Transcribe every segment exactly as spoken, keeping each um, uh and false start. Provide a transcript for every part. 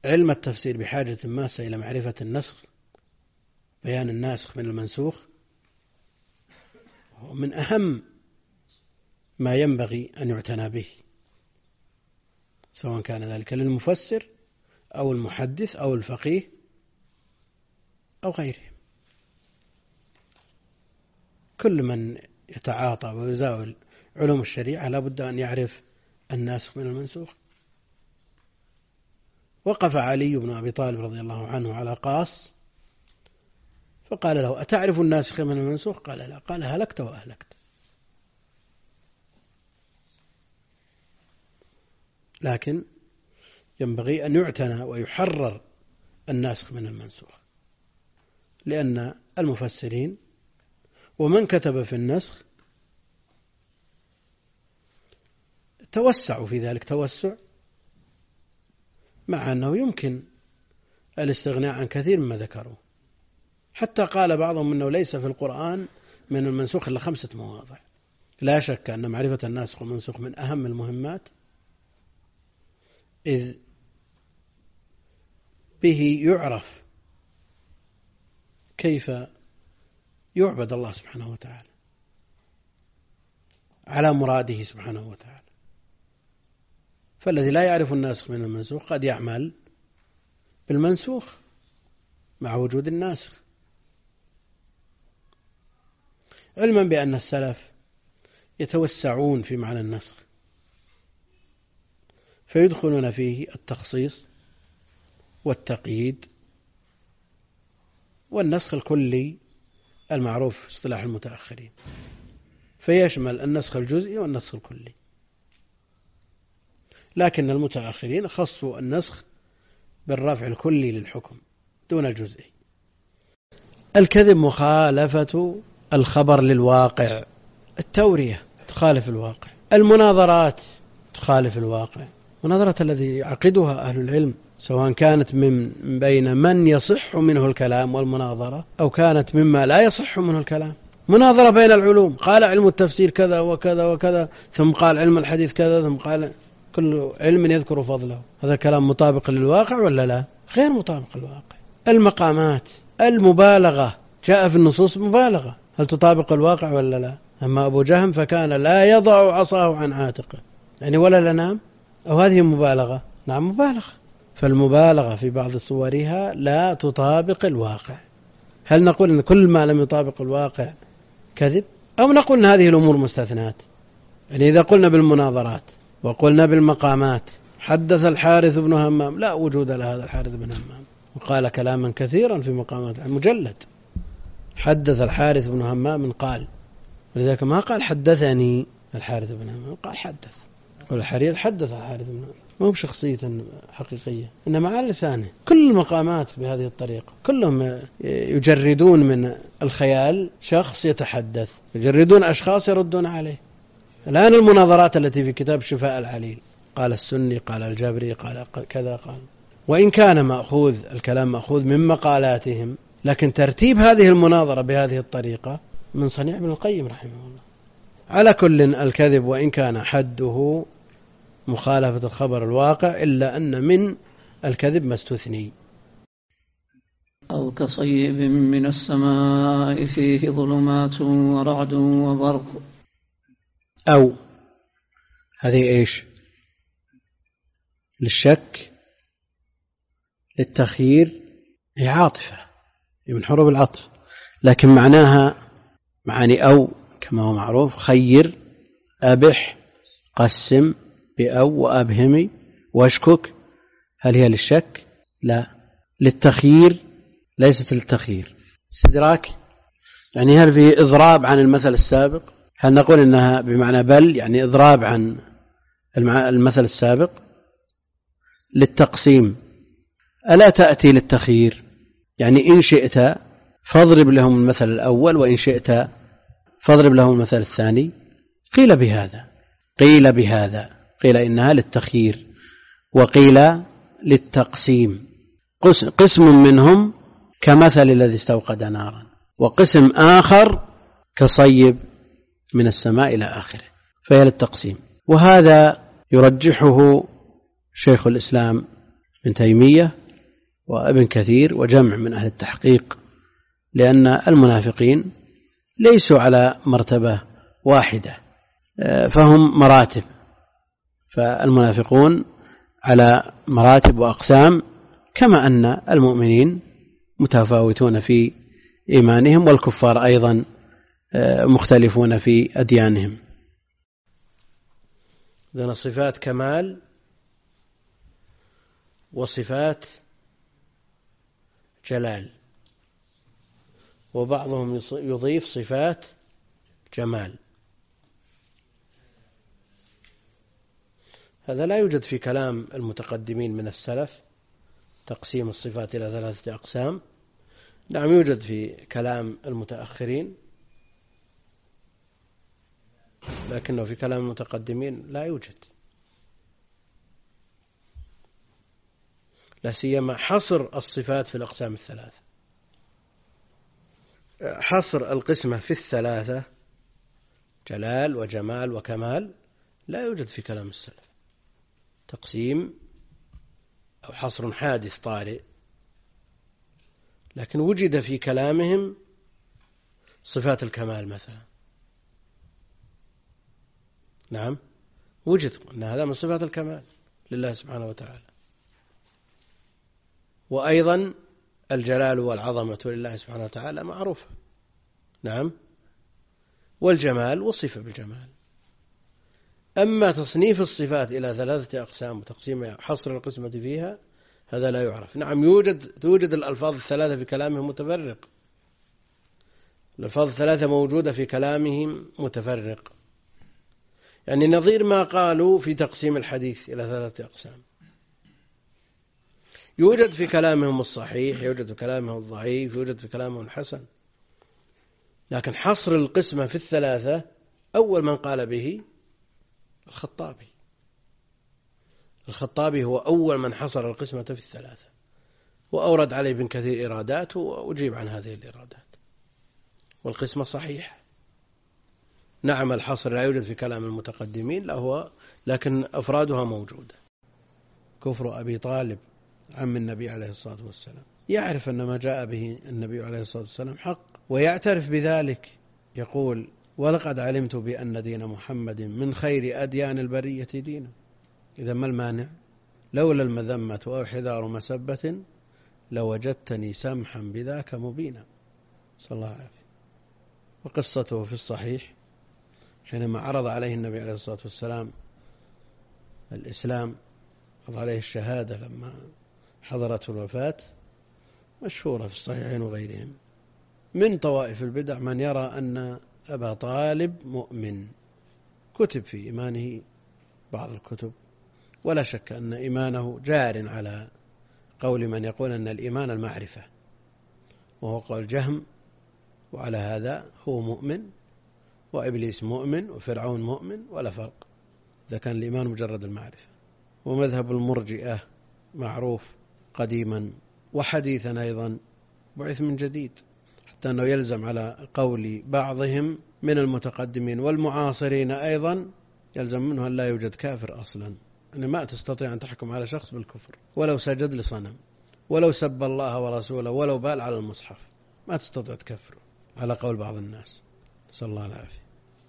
علم التفسير بحاجة ماسة إلى معرفة النسخ، بيان الناسخ من المنسوخ، ومن أهم ما ينبغي أن يعتنى به، سواء كان ذلك للمفسر أو المحدث أو الفقيه أو غيره. كل من يتعاطى ويزاول علوم الشريعة لا بد أن يعرف الناسخ من المنسوخ. وقف علي بن أبي طالب رضي الله عنه على قاص فقال له: أتعرف الناسخ من المنسوخ؟ قال: لا. قال: هلكت وأهلكت. لكن ينبغي أن يعتنى ويحرر الناسخ من المنسوخ، لأن المفسرين ومن كتب في النسخ توسعوا في ذلك توسع، مع أنه يمكن الاستغناء عن كثير مما ذكروا. حتى قال بعضهم أنه ليس في القرآن من المنسوخ إلا خمسة مواضع. لا شك أن معرفة الناسخ والمنسوخ من أهم المهمات، إذ به يعرف كيف يعبد الله سبحانه وتعالى على مراده سبحانه وتعالى. فالذي لا يعرف الناسخ من المنسوخ قد يعمل بالمنسوخ مع وجود الناسخ، علما بأن السلف يتوسعون في معنى النسخ، فيدخلون فيه التخصيص والتقييد والنسخ الكلي المعروف في اصطلاح المتأخرين، فيشمل النسخ الجزئي والنسخ الكلي. لكن المتأخرين خصوا النسخ بالرفع الكلي للحكم دون الجزئي. الكذب مخالفة الخبر للواقع، التورية تخالف الواقع، المناظرات تخالف الواقع. مناظرة الذي يعقدها أهل العلم سواء كانت من بين من يصح منه الكلام والمناظرة أو كانت مما لا يصح منه الكلام. مناظرة بين العلوم، قال علم التفسير كذا وكذا وكذا، ثم قال علم الحديث كذا، ثم قال كل علم يذكر فضله. هذا كلام مطابق للواقع ولا لا؟ غير مطابق للواقع. المقامات، المبالغة، جاء في النصوص مبالغة، هل تطابق الواقع ولا لا؟ أما أبو جهم فكان لا يضع عصاه عن عاتقه، يعني ولا لنام، أو هذه مبالغة؟ نعم مبالغة. فالمبالغة في بعض صورها لا تطابق الواقع. هل نقول أن كل ما لم يطابق الواقع كذب، أو نقول أن هذه الأمور مستثنات؟ يعني إذا قلنا بالمناظرات وقلنا بالمقامات، حدث الحارث بن همام، لا وجود لهذا الحارث بن همام، وقال كلاما كثيرا في مقامات مجلد. حدث الحارث بن همام قال، ولذلك ما قال حدثني الحارث بن همام، قال حدث. والحرير حدث الحارث بن همام، ما هو شخصية حقيقية، إنما على لسانه. كل المقامات بهذه الطريقة كلهم يجردون من الخيال شخص يتحدث، يجردون أشخاص يردون عليه. الآن المناظرات التي في كتاب شفاء العليل، قال السني، قال الجابري، قال كذا، قال، وإن كان مأخوذ الكلام مأخوذ من مقالاتهم، لكن ترتيب هذه المناظرة بهذه الطريقة من صنيع ابن القيم رحمه الله. على كل، الكذب وإن كان حده مخالفة الخبر الواقع، إلا أن من الكذب ما استثني. أو كصيب من السماء فيه ظلمات ورعد وبرق. أو هذه إيش؟ للشك، للتخيير، هي عاطفة من حروف العطف، لكن معناها معاني أو كما هو معروف: خير، أبح، قسم بأو، وأبهمي، واشكك. هل هي للشك؟ لا. للتخيير؟ ليست للتخيير. استدراك، يعني هل في إضراب عن المثل السابق؟ هل نقول إنها بمعنى بل، يعني إضراب عن المثل السابق؟ للتقسيم، ألا تأتي للتخيير، يعني إن شئت فاضرب لهم المثل الأول، وإن شئت فاضرب لهم المثل الثاني. قيل بهذا قيل بهذا قيل إنها للتخيير، وقيل للتقسيم. قسم منهم كمثل الذي استوقد نارا، وقسم آخر كصيب من السماء إلى آخره، فهي للتقسيم. وهذا يرجحه شيخ الإسلام ابن تيمية وابن كثير وجمع من أهل التحقيق، لأن المنافقين ليسوا على مرتبة واحدة، فهم مراتب، فالمنافقون على مراتب وأقسام، كما أن المؤمنين متفاوتون في إيمانهم، والكفار أيضا مختلفون في أديانهم. لأن صفات كمال وصفات جلال، وبعضهم يضيف صفات جمال. هذا لا يوجد في كلام المتقدمين من السلف، تقسيم الصفات إلى ثلاثة أقسام. نعم يوجد في كلام المتأخرين، لكنه في كلام المتقدمين لا يوجد، لا سيما حصر الصفات في الأقسام الثلاثة. حصر القسمة في الثلاثة جلال وجمال وكمال لا يوجد في كلام السلف، تقسيم أو حصر حادث طارئ، لكن وجد في كلامهم صفات الكمال مثلا. نعم وجد أن هذا من صفات الكمال لله سبحانه وتعالى، وأيضا الجلال والعظمة لله سبحانه وتعالى معروفة. نعم، والجمال وصف بالجمال. أما تصنيف الصفات إلى ثلاثة أقسام وتقسيم حصر القسمة فيها هذا لا يعرف. نعم يوجد توجد الألفاظ الثلاثة في كلامهم متفرق، الألفاظ الثلاثة موجودة في كلامهم متفرق، يعني نظير ما قالوا في تقسيم الحديث إلى ثلاثة أقسام. يوجد في كلامهم الصحيح، يوجد في كلامهم الضعيف، يوجد في كلامهم الحسن، لكن حصر القسمة في الثلاثة أول من قال به الخطابي. الخطابي هو أول من حصر القسمة في الثلاثة، وأورد عليه ابن كثير إيرادات وأجيب عن هذه الإيرادات، والقسمة صحيح. نعم الحصر لا يوجد في كلام المتقدمين، لا هو لكن أفرادها موجودة. كفر أبي طالب عم النبي عليه الصلاة والسلام يعرف أن ما جاء به النبي عليه الصلاة والسلام حق، ويعترف بذلك، يقول: ولقد علمت بأن دين محمد من خير أديان البرية دينا. إذا ما المانع؟ لولا المذمة أو حذار مسبة لوجدتني سمحا بذاك مبينا، صلى الله عليه وسلم. وقصته في الصحيح حينما عرض عليه النبي عليه الصلاة والسلام الإسلام، عرض عليه الشهادة لما حضرته الوفاة، مشهورة في الصحيحين وغيرهم. من طوائف البدع من يرى أن أبا طالب مؤمن، كتب في إيمانه بعض الكتب، ولا شك أن إيمانه جار على قول من يقول أن الإيمان المعرفة، وهو قول جهم، وعلى هذا هو مؤمن، وإبليس مؤمن، وفرعون مؤمن، ولا فرق إذا كان الإيمان مجرد المعرفة. ومذهب المرجئة معروف قديما وحديثا أيضا، بعث من جديد، حتى أنه يلزم على قول بعضهم من المتقدمين والمعاصرين أيضا، يلزم منه أن لا يوجد كافر أصلا، يعني ما تستطيع أن تحكم على شخص بالكفر ولو سجد لصنم، ولو سب الله ورسوله، ولو بال على المصحف، ما تستطيع تكفره على قول بعض الناس، نسأل الله العافية.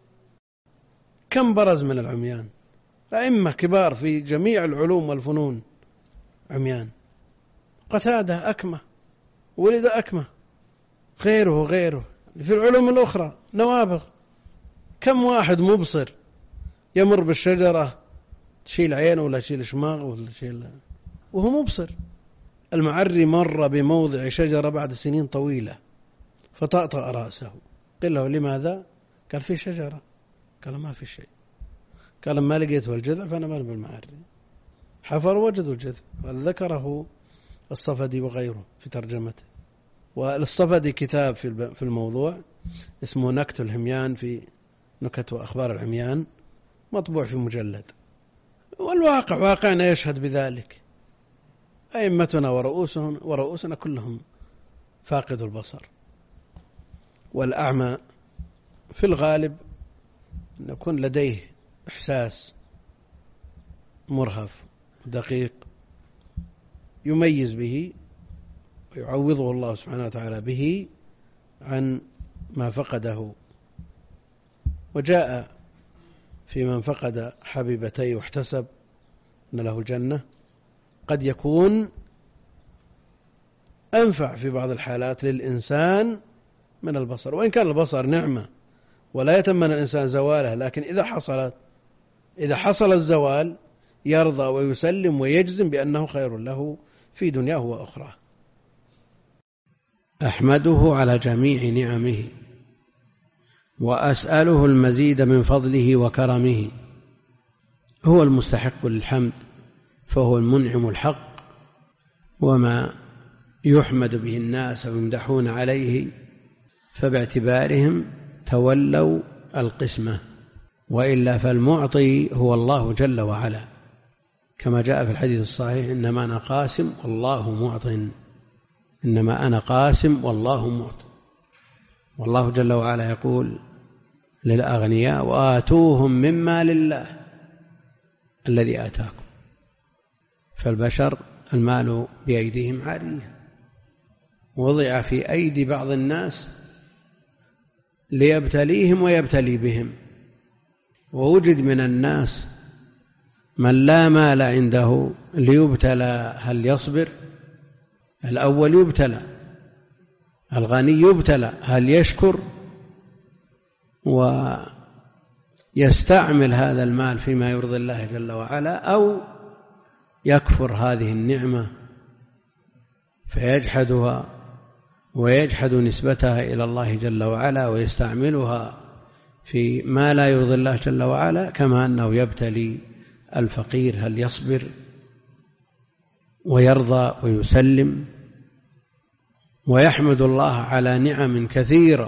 كم برز من العميان، أئمة كبار في جميع العلوم والفنون عميان. قتادة أكمة، ولد أكمة، غيره غيره في العلوم الأخرى نوابغ. كم واحد مبصر يمر بالشجرة تشيل عينه ولا تشيل شماغه ولا تشيل وهو مبصر. المعري مر بموضع شجرة بعد سنين طويلة فطأطأ رأسه، قل له: لماذا؟ قال: في شجرة. قال: ما في شيء. قال: ما لقيته الجذع فأنا مال بالمعري. حفر وجدوا الجذع. وذكره الصفدي وغيره في ترجمته. والصفدي كتاب في الموضوع اسمه نكت الهميان في نكت وأخبار العميان، مطبوع في مجلد. والواقع واقعنا يشهد بذلك. أئمتنا ورؤوسهم ورؤوسنا كلهم فاقد البصر. والأعمى في الغالب أن يكون لديه إحساس مرهف دقيق، يميز به ويعوضه الله سبحانه وتعالى به عن ما فقده. وجاء في من فقد حبيبتيه واحتسب أن له الجنة قد يكون أنفع في بعض الحالات للإنسان من البصر، وإن كان البصر نعمة ولا يتمنى الإنسان زواله، لكن إذا حصلت إذا حصل الزوال يرضى ويسلم ويجزم بأنه خير له في دنياه وأخراه. أحمده على جميع نعمه وأسأله المزيد من فضله وكرمه. هو المستحق للحمد فهو المنعم الحق، وما يحمد به الناس ويمدحون عليه فباعتبارهم تولوا القسمة، وإلا فالمعطي هو الله جل وعلا، كما جاء في الحديث الصحيح: إنما أنا قاسم والله معط، إنما أنا قاسم والله معط. والله جل وعلا يقول للأغنياء: وآتوهم مما لله الذي آتاكم. فالبشر المال بأيديهم عارية، وضع في أيدي بعض الناس ليبتليهم ويبتلي بهم. ووجد من الناس من لا مال عنده ليبتلى هل يصبر؟ الأول يبتلى، الغني يبتلى هل يشكر ويستعمل هذا المال فيما يرضي الله جل وعلا، أو يكفر هذه النعمة فيجحدها ويجحد نسبتها إلى الله جل وعلا ويستعملها في ما لا يرضي الله جل وعلا، كما أنه يبتلي الفقير هل يصبر ويرضى ويسلم ويحمد الله على نعم كثيرة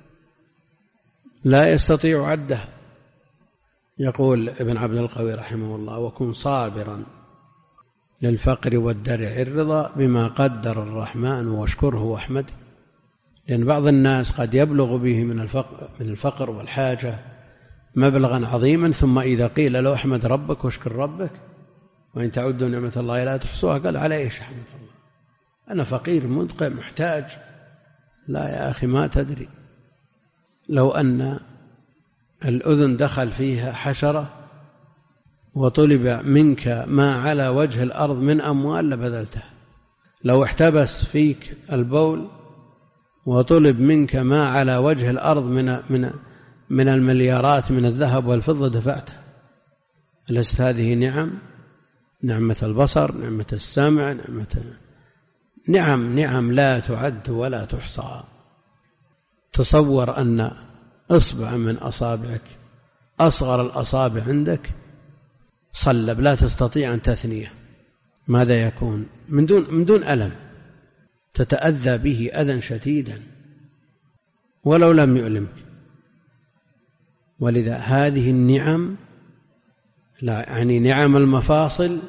لا يستطيع عدها. يقول ابن عبد القوي رحمه الله: وكن صابرا للفقر والدرع الرضا بما قدر الرحمن واشكره واحمده. لأن بعض الناس قد يبلغ به من الفقر, من الفقر والحاجة مبلغا عظيما، ثم إذا قيل له احمد ربك واشكر ربك وإن تعدوا نعمة الله لا تحصوها، قال: على إيش أحمد الله؟ أنا فقير مدقع محتاج. لا يا أخي، ما تدري، لو أن الأذن دخل فيها حشرة وطلب منك ما على وجه الأرض من أموال لبذلتها. لو احتبس فيك البول وطلب منك ما على وجه الأرض من من من المليارات من الذهب والفضة دفعتها. ألست هذه نعم؟ نعمة البصر، نعمة السمع، نعمة نعم نعم لا تعد ولا تحصى. تصور أن إصبع من أصابعك، أصغر الأصابع عندك، صلب لا تستطيع أن تثنيه، ماذا يكون؟ من دون من دون ألم، تتأذى به أذى شديدا ولو لم يؤلمك. ولذا هذه النعم، لا يعني نعم المفاصل،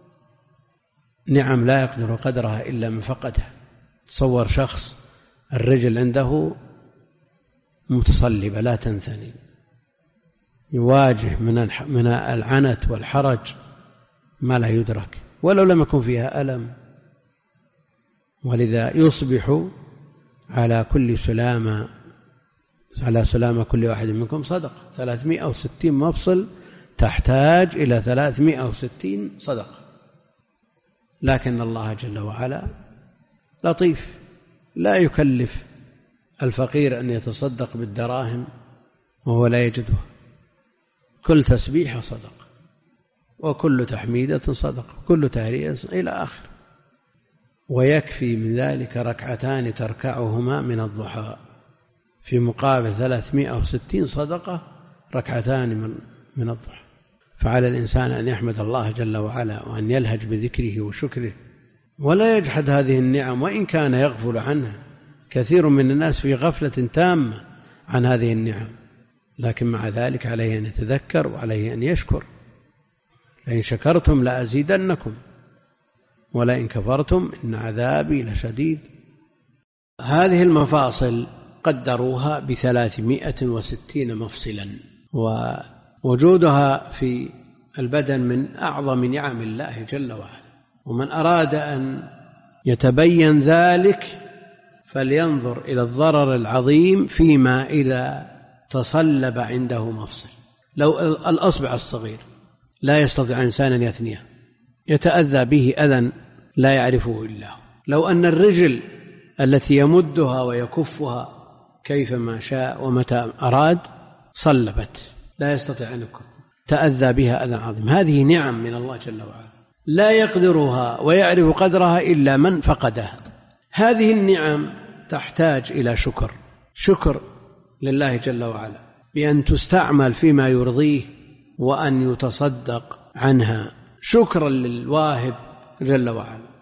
نعم لا يقدر قدرها إلا من فقدها. تصور شخص الرجل عنده متصلبة لا تنثني، يواجه من العنت والحرج ما لا يدرك ولو لم يكن فيها ألم. ولذا يصبح على كل سلامة على سلامة كل واحد منكم صدقة. ثلاثمائة وستين مفصل تحتاج إلى ثلاثمائة وستين صدقة، لكن الله جل وعلا لطيف، لا يكلف الفقير أن يتصدق بالدراهم وهو لا يجدها. كل تسبيحة صدقة، وكل تحميدة صدقة، كل تهليل إلى آخر. ويكفي من ذلك ركعتان تركعهما من الضحى في مقابل ثلاثمائة وستين صدقة، ركعتان من من الضحى. فعلى الإنسان أن يحمد الله جل وعلا وأن يلهج بذكره وشكره ولا يجحد هذه النعم، وإن كان يغفل عنها. كثير من الناس في غفلة تامة عن هذه النعم، لكن مع ذلك عليه أن يتذكر وعليه أن يشكر. لئن شكرتم لأزيدنكم ولئن كفرتم إن عذابي لشديد. هذه المفاصل قدروها بثلاثمائة وستين مفصلا، ووجودها في البدن من أعظم نعم الله جل وعلا، ومن أراد أن يتبين ذلك فلينظر إلى الضرر العظيم فيما إذا تصلب عنده مفصل. لو الأصبع الصغير لا يستطيع إنسان أن يثنيه، يتأذى به أذى لا يعرفه إلا هو. لو أن الرجل التي يمدها ويكفها كيفما شاء ومتى أراد صلبت، لا يستطيع أن يكف، تأذى بها أذى عظيم. هذه نعم من الله جل وعلا لا يقدرها ويعرف قدرها إلا من فقدها. هذه النعم تحتاج إلى شكر، شكر لله جل وعلا بأن تستعمل فيما يرضيه وأن يتصدق عنها شكرا للواهب جل وعلا.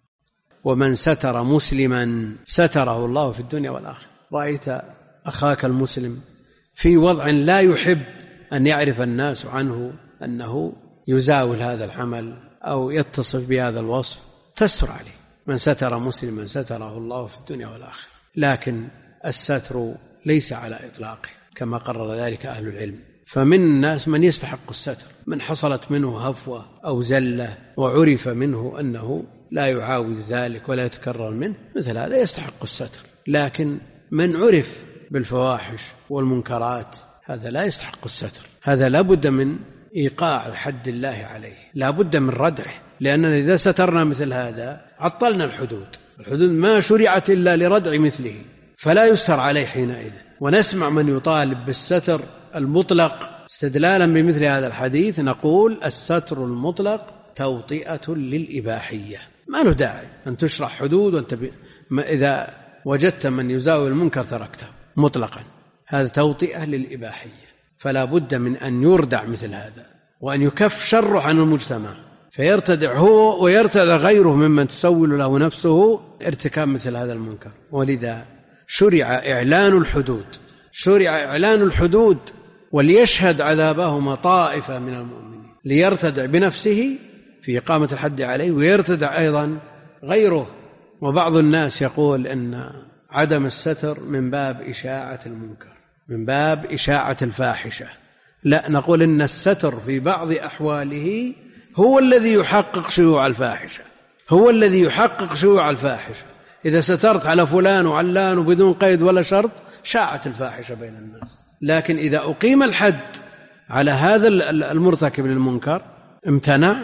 ومن ستر مسلما ستره الله في الدنيا والآخرة. رأيت أخاك المسلم في وضع لا يحب أن يعرف الناس عنه أنه يزاول هذا العمل أو يتصف بهذا الوصف، تستر عليه. من ستر مسلما ستره الله في الدنيا والآخرة. لكن الستر ليس على إطلاقه كما قرر ذلك أهل العلم، فمن الناس من يستحق الستر، من حصلت منه هفوة أو زلة وعرف منه أنه لا يعاود ذلك ولا يتكرر منه، مثل هذا يستحق الستر. لكن من عرف بالفواحش والمنكرات هذا لا يستحق الستر، هذا لا بد من إيقاع حد الله عليه، لا بد من ردعه، لأننا إذا سترنا مثل هذا عطلنا الحدود. الحدود ما شرعت إلا لردع مثله، فلا يستر عليه حينئذ. ونسمع من يطالب بالستر المطلق استدلالا بمثل هذا الحديث، نقول الستر المطلق توطئة للإباحية، ما له داعي أن تشرح حدود وأنت ب... إذا وجدت من يزاول المنكر تركته مطلقا، هذا توطئة للإباحية. فلا بد من أن يردع مثل هذا وأن يكف شره عن المجتمع، فيرتدع هو ويرتدع غيره ممن تسول له نفسه ارتكاب مثل هذا المنكر. ولذا شرع إعلان الحدود، شرع إعلان الحدود وليشهد عذابهما طائفة من المؤمنين، ليرتدع بنفسه في إقامة الحد عليه ويرتدع أيضا غيره. وبعض الناس يقول إن عدم الستر من باب إشاعة المنكر، من باب إشاعة الفاحشة. لا، نقول إن الستر في بعض أحواله هو الذي يحقق شيوع الفاحشة، هو الذي يحقق شيوع الفاحشة. إذا سترت على فلان وعلان وبدون قيد ولا شرط شاعت الفاحشة بين الناس. لكن إذا أقيم الحد على هذا المرتكب للمنكر امتنع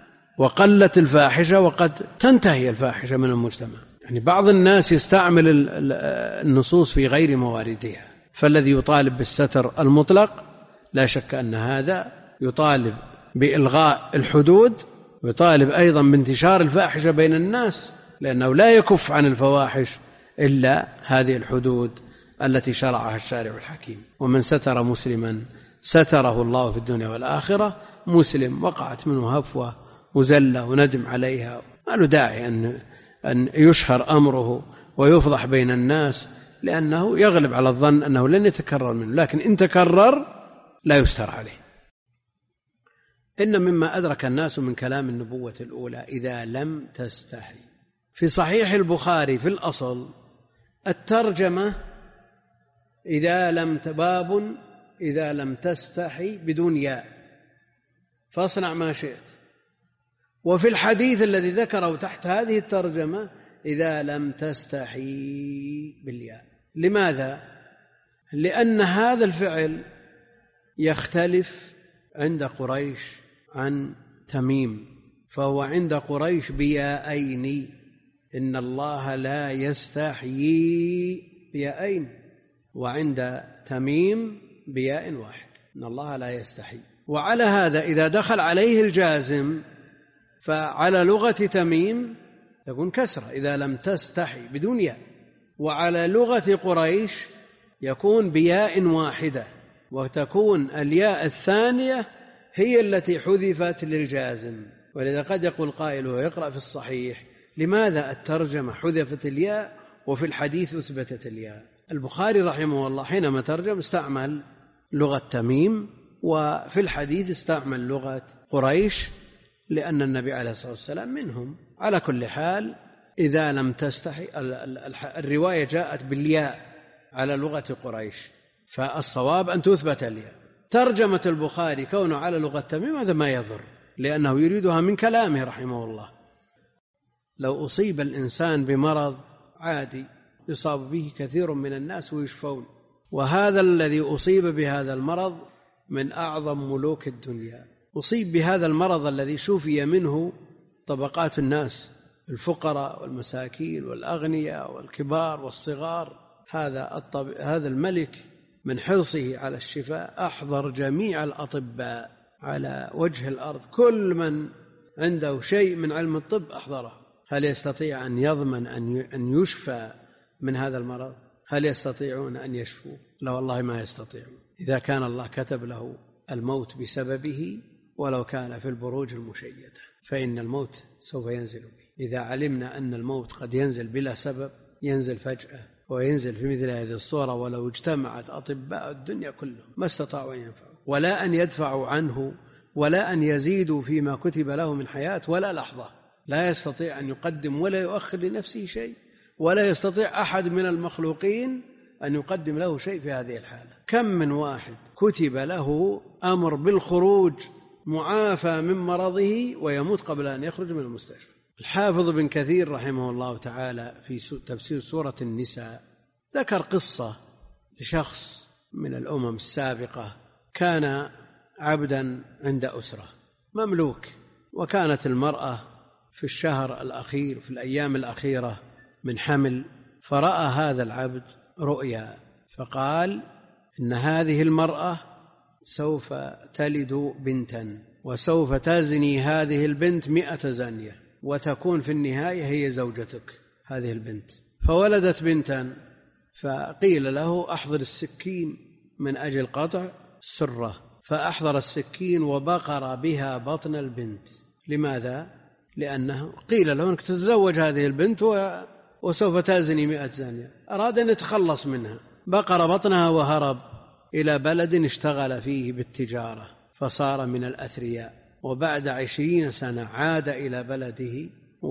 وقلت الفاحشة، وقد تنتهي الفاحشة من المجتمع. يعني بعض الناس يستعمل النصوص في غير مواردها، فالذي يطالب بالستر المطلق لا شك أن هذا يطالب بإلغاء الحدود، ويطالب أيضا بانتشار الفاحشة بين الناس، لأنه لا يكف عن الفواحش إلا هذه الحدود التي شرعها الشارع الحكيم. ومن ستر مسلما ستره الله في الدنيا والآخرة. مسلم وقعت منه هفوة وزلة وندم عليها، ما له داعي أن أن يشهر أمره ويفضح بين الناس، لأنه يغلب على الظن أنه لن يتكرر منه، لكن إن تكرر لا يستر عليه. إن مما أدرك الناس من كلام النبوة الأولى إذا لم تستحي. في صحيح البخاري في الأصل الترجمة إذا لم باب إذا لم تستحي بدون ياء فاصنع ما شئت. وفي الحديث الذي ذكره تحت هذه الترجمة إذا لم تستحي بالياء. لماذا؟ لأن هذا الفعل يختلف عند قريش عن تميم، فهو عند قريش بياءين، إن الله لا يستحيي بياءين، وعند تميم بياء واحد، إن الله لا يستحي. وعلى هذا إذا دخل عليه الجازم فعلى لغة تميم تكون كسرة إذا لم تستحي بدون ياء، وعلى لغة قريش يكون بياء واحدة، وتكون الياء الثانية هي التي حذفت للجازم. ولذا قد يقول قائل ويقرأ في الصحيح لماذا الترجمة حذفت الياء وفي الحديث أثبتت الياء؟ البخاري رحمه الله حينما ترجم استعمل لغة تميم، وفي الحديث استعمل لغة قريش، لأن النبي عليه الصلاة والسلام منهم. على كل حال إذا لم تستحي، الرواية جاءت بالياء على لغة قريش، فالصواب أن تثبت الياء. ترجمة البخاري كونه على لغة تميم هذا ما يضر، لأنه يريدها من كلامه رحمه الله، لو أصيب الإنسان بمرض عادي يصاب به كثير من الناس ويشفون، وهذا الذي أصيب بهذا المرض من أعظم ملوك الدنيا، أصيب بهذا المرض الذي شفي منه طبقات الناس، الفقراء والمساكين والأغنياء والكبار والصغار. هذا الطب... هذا الملك من حرصه على الشفاء أحضر جميع الأطباء على وجه الأرض، كل من عنده شيء من علم الطب أحضره. هل يستطيع أن يضمن أن يشفى من هذا المرض؟ هل يستطيعون أن يشفوا؟ لا والله ما يستطيعون، إذا كان الله كتب له الموت بسببه ولو كان في البروج المشيدة، فإن الموت سوف ينزل به. إذا علمنا أن الموت قد ينزل بلا سبب، ينزل فجأة وينزل في مثل هذه الصورة، ولو اجتمعت أطباء الدنيا كلهم ما استطاعوا أن ينفعوا ولا أن يدفعوا عنه ولا أن يزيدوا فيما كتب له من حياة ولا لحظة. لا يستطيع أن يقدم ولا يؤخر لنفسه شيء، ولا يستطيع أحد من المخلوقين أن يقدم له شيء في هذه الحالة. كم من واحد كتب له أمر بالخروج معافى من مرضه ويموت قبل أن يخرج من المستشفى. الحافظ بن كثير رحمه الله تعالى في تفسير سورة النساء ذكر قصة لشخص من الأمم السابقة، كان عبدا عند أسرة مملوك، وكانت المرأة في الشهر الأخير في الأيام الأخيرة من حمل، فرأى هذا العبد رؤيا فقال إن هذه المرأة سوف تلد بنتا، وسوف تزني هذه البنت مئة زانية، وتكون في النهاية هي زوجتك هذه البنت. فولدت بنتا، فقيل له أحضر السكين من أجل قطع السرة، فأحضر السكين وبقر بها بطن البنت. لماذا؟ لأنه قيل له أنك تتزوج هذه البنت وسوف تزني مئة زانية، أراد أن يتخلص منها، بقر بطنها وهرب إلى بلد اشتغل فيه بالتجارة فصار من الأثرياء، وبعد عشرين سنة عاد إلى بلده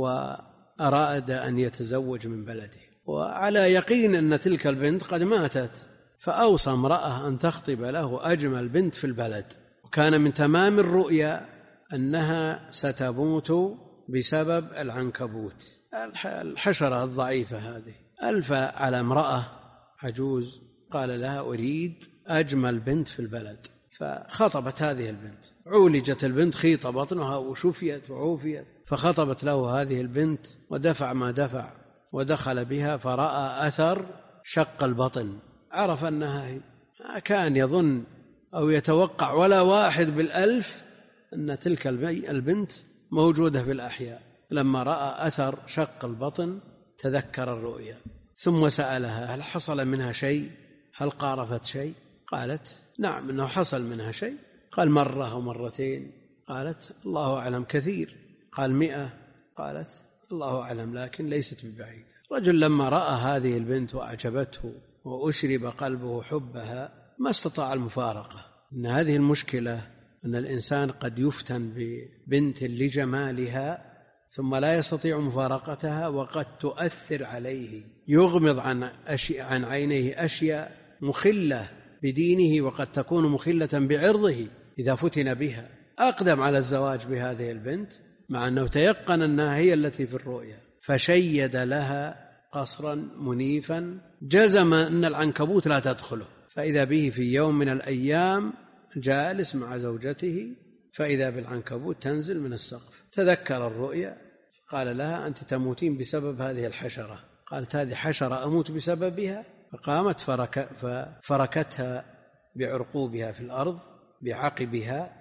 وأراد أن يتزوج من بلده، وعلى يقين أن تلك البنت قد ماتت، فأوصى امرأة أن تخطب له أجمل بنت في البلد، وكان من تمام الرؤيا أنها ستموت بسبب العنكبوت الحشرة الضعيفة هذه. ألف على امرأة عجوز قال لها أريد أجمل بنت في البلد، فخطبت هذه البنت، عولجت البنت خيط بطنها وشفيت وعوفيت، فخطبت له هذه البنت ودفع ما دفع ودخل بها، فرأى أثر شق البطن، عرف أنها هي. كان يظن أو يتوقع ولا واحد بالألف أن تلك البنت موجودة في الأحياء. لما رأى أثر شق البطن تذكر الرؤيا، ثم سألها هل حصل منها شيء؟ هل قارفت شيء؟ قالت نعم إنه حصل منها شيء. قال مرة أو مرتين؟ قالت الله أعلم كثير. قال مئة؟ قالت الله أعلم لكن ليست ببعيد. رجل لما رأى هذه البنت وأعجبته وأشرب قلبه حبها ما استطاع المفارقة. إن هذه المشكلة أن الإنسان قد يفتن ببنت لجمالها ثم لا يستطيع مفارقتها، وقد تؤثر عليه، يغمض عن, عن عينيه أشياء مخلة بدينه، وقد تكون مخلة بعرضه إذا فتن بها. أقدم على الزواج بهذه البنت مع أنه تيقن أنها هي التي في الرؤيا، فشيد لها قصرا منيفا جزم أن العنكبوت لا تدخله، فإذا به في يوم من الأيام جالس مع زوجته فإذا بالعنكبوت تنزل من السقف. تذكر الرؤيا قال لها أنت تموتين بسبب هذه الحشرة. قالت هذه حشرة أموت بسببها؟ فقامت فرك فركتها بعرقوبها في الأرض بعقبها،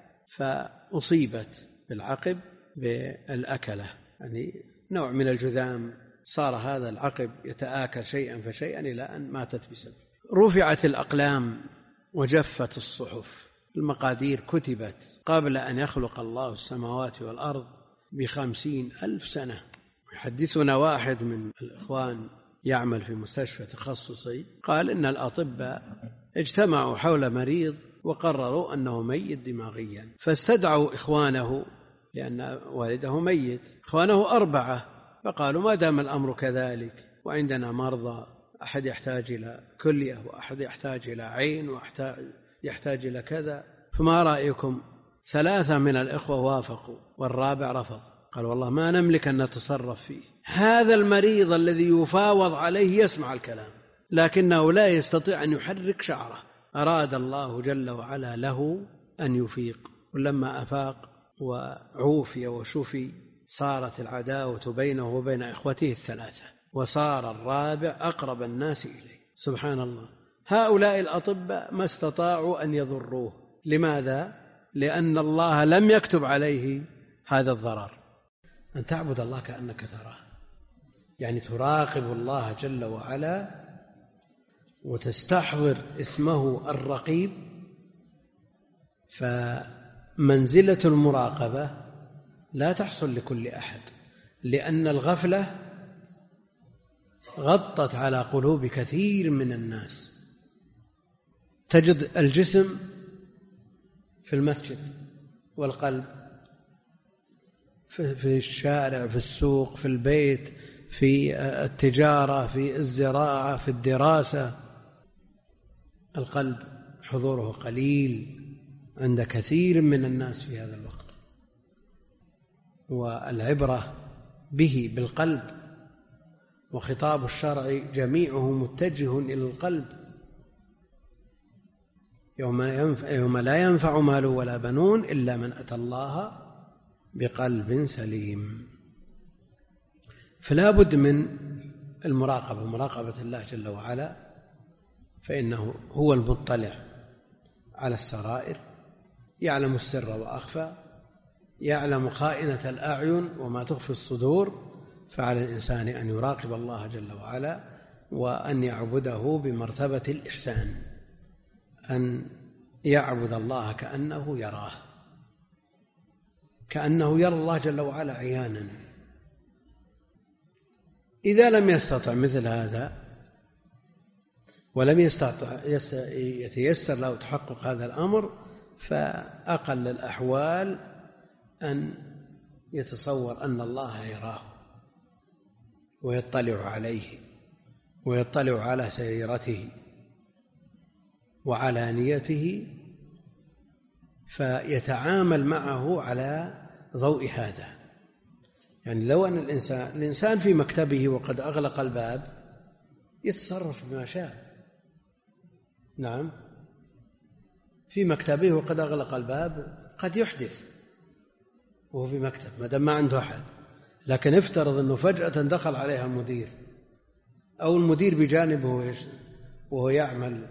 فأصيبت بالعقب بالأكلة، يعني نوع من الجذام، صار هذا العقب يتآكل شيئا فشيئا إلى أن ماتت بسبب. رفعت الأقلام وجفت الصحف، المقادير كتبت قبل أن يخلق الله السماوات والأرض بخمسين ألف سنة. يحدثنا واحد من الإخوان يعمل في مستشفى تخصصي قال إن الأطباء اجتمعوا حول مريض وقرروا أنه ميت دماغيا، فاستدعوا إخوانه لأن والده ميت، إخوانه أربعة، فقالوا ما دام الأمر كذلك وعندنا مرضى، أحد يحتاج إلى كلية وأحد يحتاج إلى عين وأحد يحتاج إلى كذا، فما رأيكم؟ ثلاثة من الإخوة وافقوا والرابع رفض، قال والله ما نملك أن نتصرف فيه، هذا المريض الذي يفاوض عليه يسمع الكلام لكنه لا يستطيع أن يحرك شعره. أراد الله جل وعلا له أن يفيق، ولما أفاق وعوفي وشفي صارت العداوة بينه وبين إخوته الثلاثة، وصار الرابع أقرب الناس إليه. سبحان الله. هؤلاء الأطباء ما استطاعوا أن يضروه. لماذا؟ لأن الله لم يكتب عليه هذا الضرر. أن تعبد الله كأنك تراه، يعني تراقب الله جل وعلا وتستحضر اسمه الرقيب. فمنزلة المراقبة لا تحصل لكل أحد، لأن الغفلة غطت على قلوب كثير من الناس. تجد الجسم في المسجد والقلب في الشارع، في السوق، في البيت، في التجارة، في الزراعة، في الدراسة. القلب حضوره قليل عند كثير من الناس في هذا الوقت، والعبرة به بالقلب، وخطاب الشرع جميعه متجه إلى القلب. يوم, يوم لا ينفع مال ولا بنون إلا من أتى الله بقلب سليم. فلا بد من المراقبة، مراقبة الله جل وعلا، فإنه هو المطلع على السرائر، يعلم السر وأخفى، يعلم خائنة الأعين وما تخفي الصدور. فعلى الإنسان أن يراقب الله جل وعلا وأن يعبده بمرتبة الإحسان، أن يعبد الله كأنه يراه، كأنه يرى الله جل وعلا عيانا. إذا لم يستطع مثل هذا ولم يستطع يتيسر له تحقق هذا الأمر، فأقل الأحوال أن يتصور أن الله يراه ويطلع عليه ويطلع على سريرته وعلى نيته، فيتعامل معه على ضوء هذا. يعني لو أن الإنسان, الإنسان في مكتبه وقد أغلق الباب يتصرف بما شاء. نعم، في مكتبه وقد أغلق الباب قد يحدث وهو في مكتب ما دام ما عنده أحد. لكن افترض أنه فجأة دخل عليها المدير أو المدير بجانبه وهو يعمل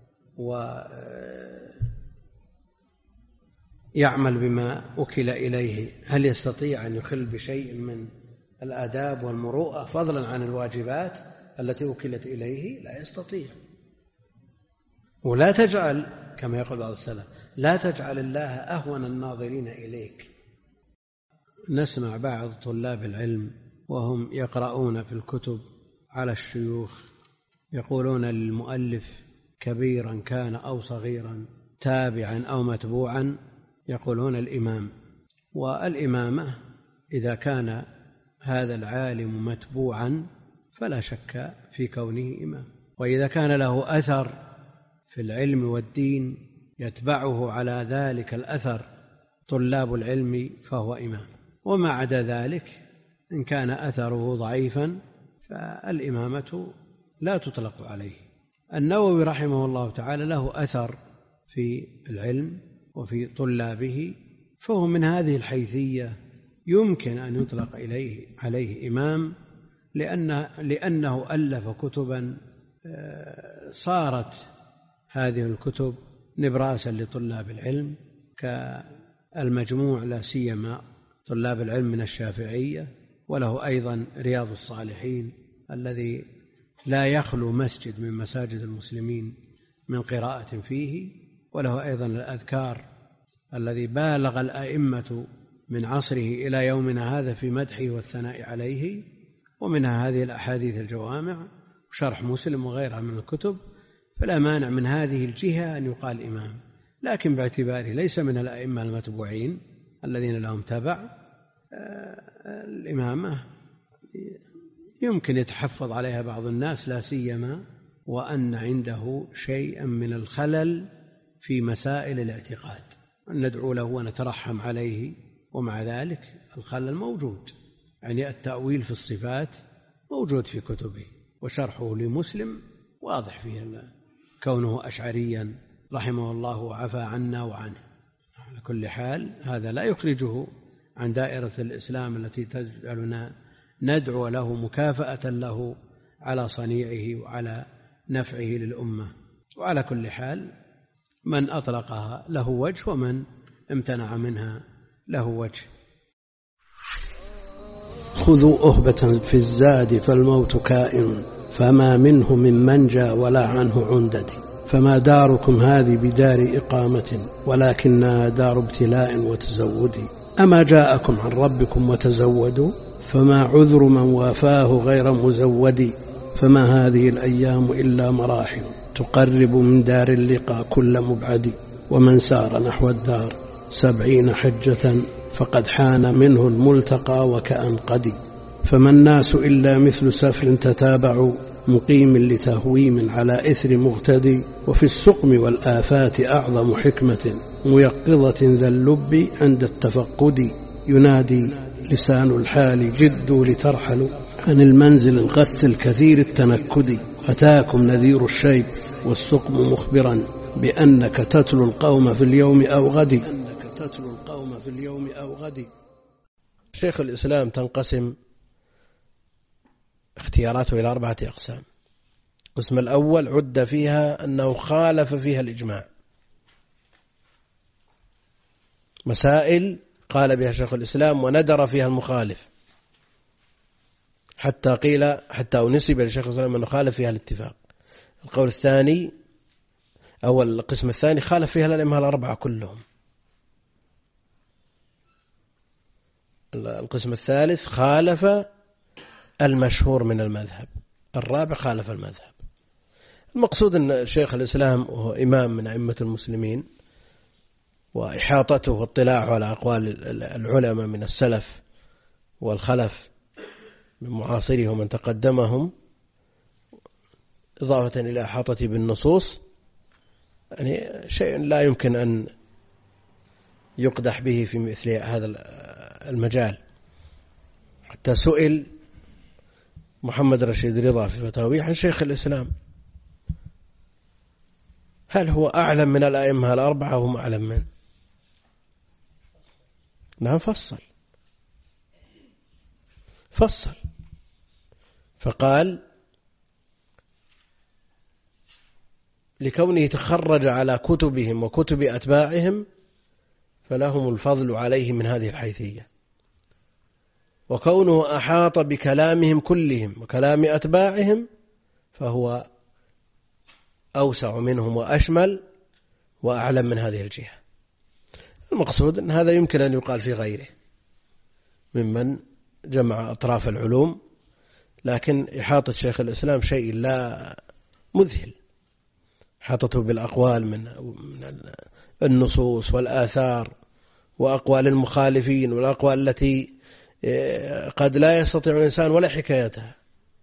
ويعمل بما أكل إليه، هل يستطيع أن يخل بشيء من الآداب والمروءة فضلا عن الواجبات التي أكلت إليه؟ لا يستطيع. ولا تجعل كما يقول بعض السلف لا تجعل الله أهون الناظرين إليك. نسمع بعض طلاب العلم وهم يقرؤون في الكتب على الشيوخ يقولون للمؤلف كبيرا كان أو صغيرا، تابعا أو متبوعا، يقولون الإمام. والإمامة إذا كان هذا العالم متبوعا فلا شك في كونه إمام، وإذا كان له أثر في العلم والدين يتبعه على ذلك الأثر طلاب العلم فهو إمام. وما عدا ذلك إن كان أثره ضعيفا فالإمامة لا تطلق عليه. النووي رحمه الله تعالى له أثر في العلم وفي طلابه، فهو من هذه الحيثية يمكن أن يطلق إليه عليه إمام، لأنه, لأنه ألف كتبا صارت هذه الكتب نبراسا لطلاب العلم، كالمجموع لا سيما طلاب العلم من الشافعية، وله أيضا رياض الصالحين الذي لا يخلو مسجد من مساجد المسلمين من قراءة فيه، وله أيضا الأذكار الذي بالغ الأئمة من عصره إلى يومنا هذا في مدحه والثناء عليه، ومنها هذه الأحاديث الجوامع وشرح مسلم وغيرها من الكتب. فلا مانع من هذه الجهة أن يقال إمام، لكن باعتباره ليس من الأئمة المتبوعين الذين لهم تبع، الإمامة يمكن يتحفظ عليها بعض الناس، لا سيما وأن عنده شيئا من الخلل في مسائل الاعتقاد، ندعو له ونترحم عليه، ومع ذلك الخلل موجود يعني التأويل في الصفات موجود في كتبه، وشرحه لمسلم واضح فيه كونه أشعريا رحمه الله وعفى عنا وعنه. على كل حال هذا لا يخرجه عن دائرة الإسلام التي تجعلنا ندعو له مكافأة له على صنيعه وعلى نفعه للأمة. وعلى كل حال من أطلقها له وجه، ومن امتنع منها له وجه. خذوا أهبة في الزاد فالموت كائن، فما منه من منجى ولا عنه عندد. فما داركم هذه بدار إقامة، ولكنها دار ابتلاء وتزود. أما جاءكم عن ربكم وتزودوا، فما عذر من وافاه غير مزود. فما هذه الأيام إلا مراحل، تقرب من دار اللقاء كل مبعد. ومن سار نحو الدار سبعين حجة، فقد حان منه الملتقى وكأن قدي. فما الناس إلا مثل سفل تتابع، مقيم لتهويم على إثر مغتدي. وفي السقم والآفات أعظم حكمة، ميقظة ذا اللب عند التفقد. ينادي لسان الحال جدوا لترحلوا، عن المنزل الغث الكثير التنكد. أتاكم نذير الشيب والسقم مخبرا، بأنك تتلو القوم في اليوم أو غد. تتلو القوم في اليوم أو غد. شيخ الإسلام تنقسم اختياراته إلى أربعة أقسام. القسم الأول عد فيها أنه خالف فيها الإجماع، مسائل قال بها شيخ الإسلام وندر فيها المخالف، حتى قيل حتى نسب لشيخ الإسلام أنه خالف فيها الاتفاق. القول الثاني أو القسم الثاني خالف فيها الأئمة الأربعة كلهم. القسم الثالث خالف المشهور من المذهب. الرابع خالف المذهب. المقصود أن شيخ الإسلام وهو إمام من أئمة المسلمين، وإحاطته واطلاعه على أقوال العلماء من السلف والخلف من معاصره ومن تقدمهم، إضافة إلى إحاطته بالنصوص، يعني شيء لا يمكن أن يقدح به في مثل هذا المجال. حتى سئل محمد رشيد رضا في فتاويه عن شيخ الإسلام، هل هو أعلم من الأئمة الأربعة وهم أعلم منه؟ نعم، فصل فصل فقال لكونه تخرج على كتبهم وكتب أتباعهم فلهم الفضل عليه من هذه الحيثية، وكونه أحاط بكلامهم كلهم وكلام أتباعهم فهو أوسع منهم وأشمل وأعلم من هذه الجهة. المقصود أن هذا يمكن أن يقال في غيره ممن جمع أطراف العلوم، لكن إحاطة شيخ الإسلام شيء لا مذهل، حاطته بالأقوال من النصوص والآثار وأقوال المخالفين والأقوال التي قد لا يستطيع الإنسان ولا حكايتها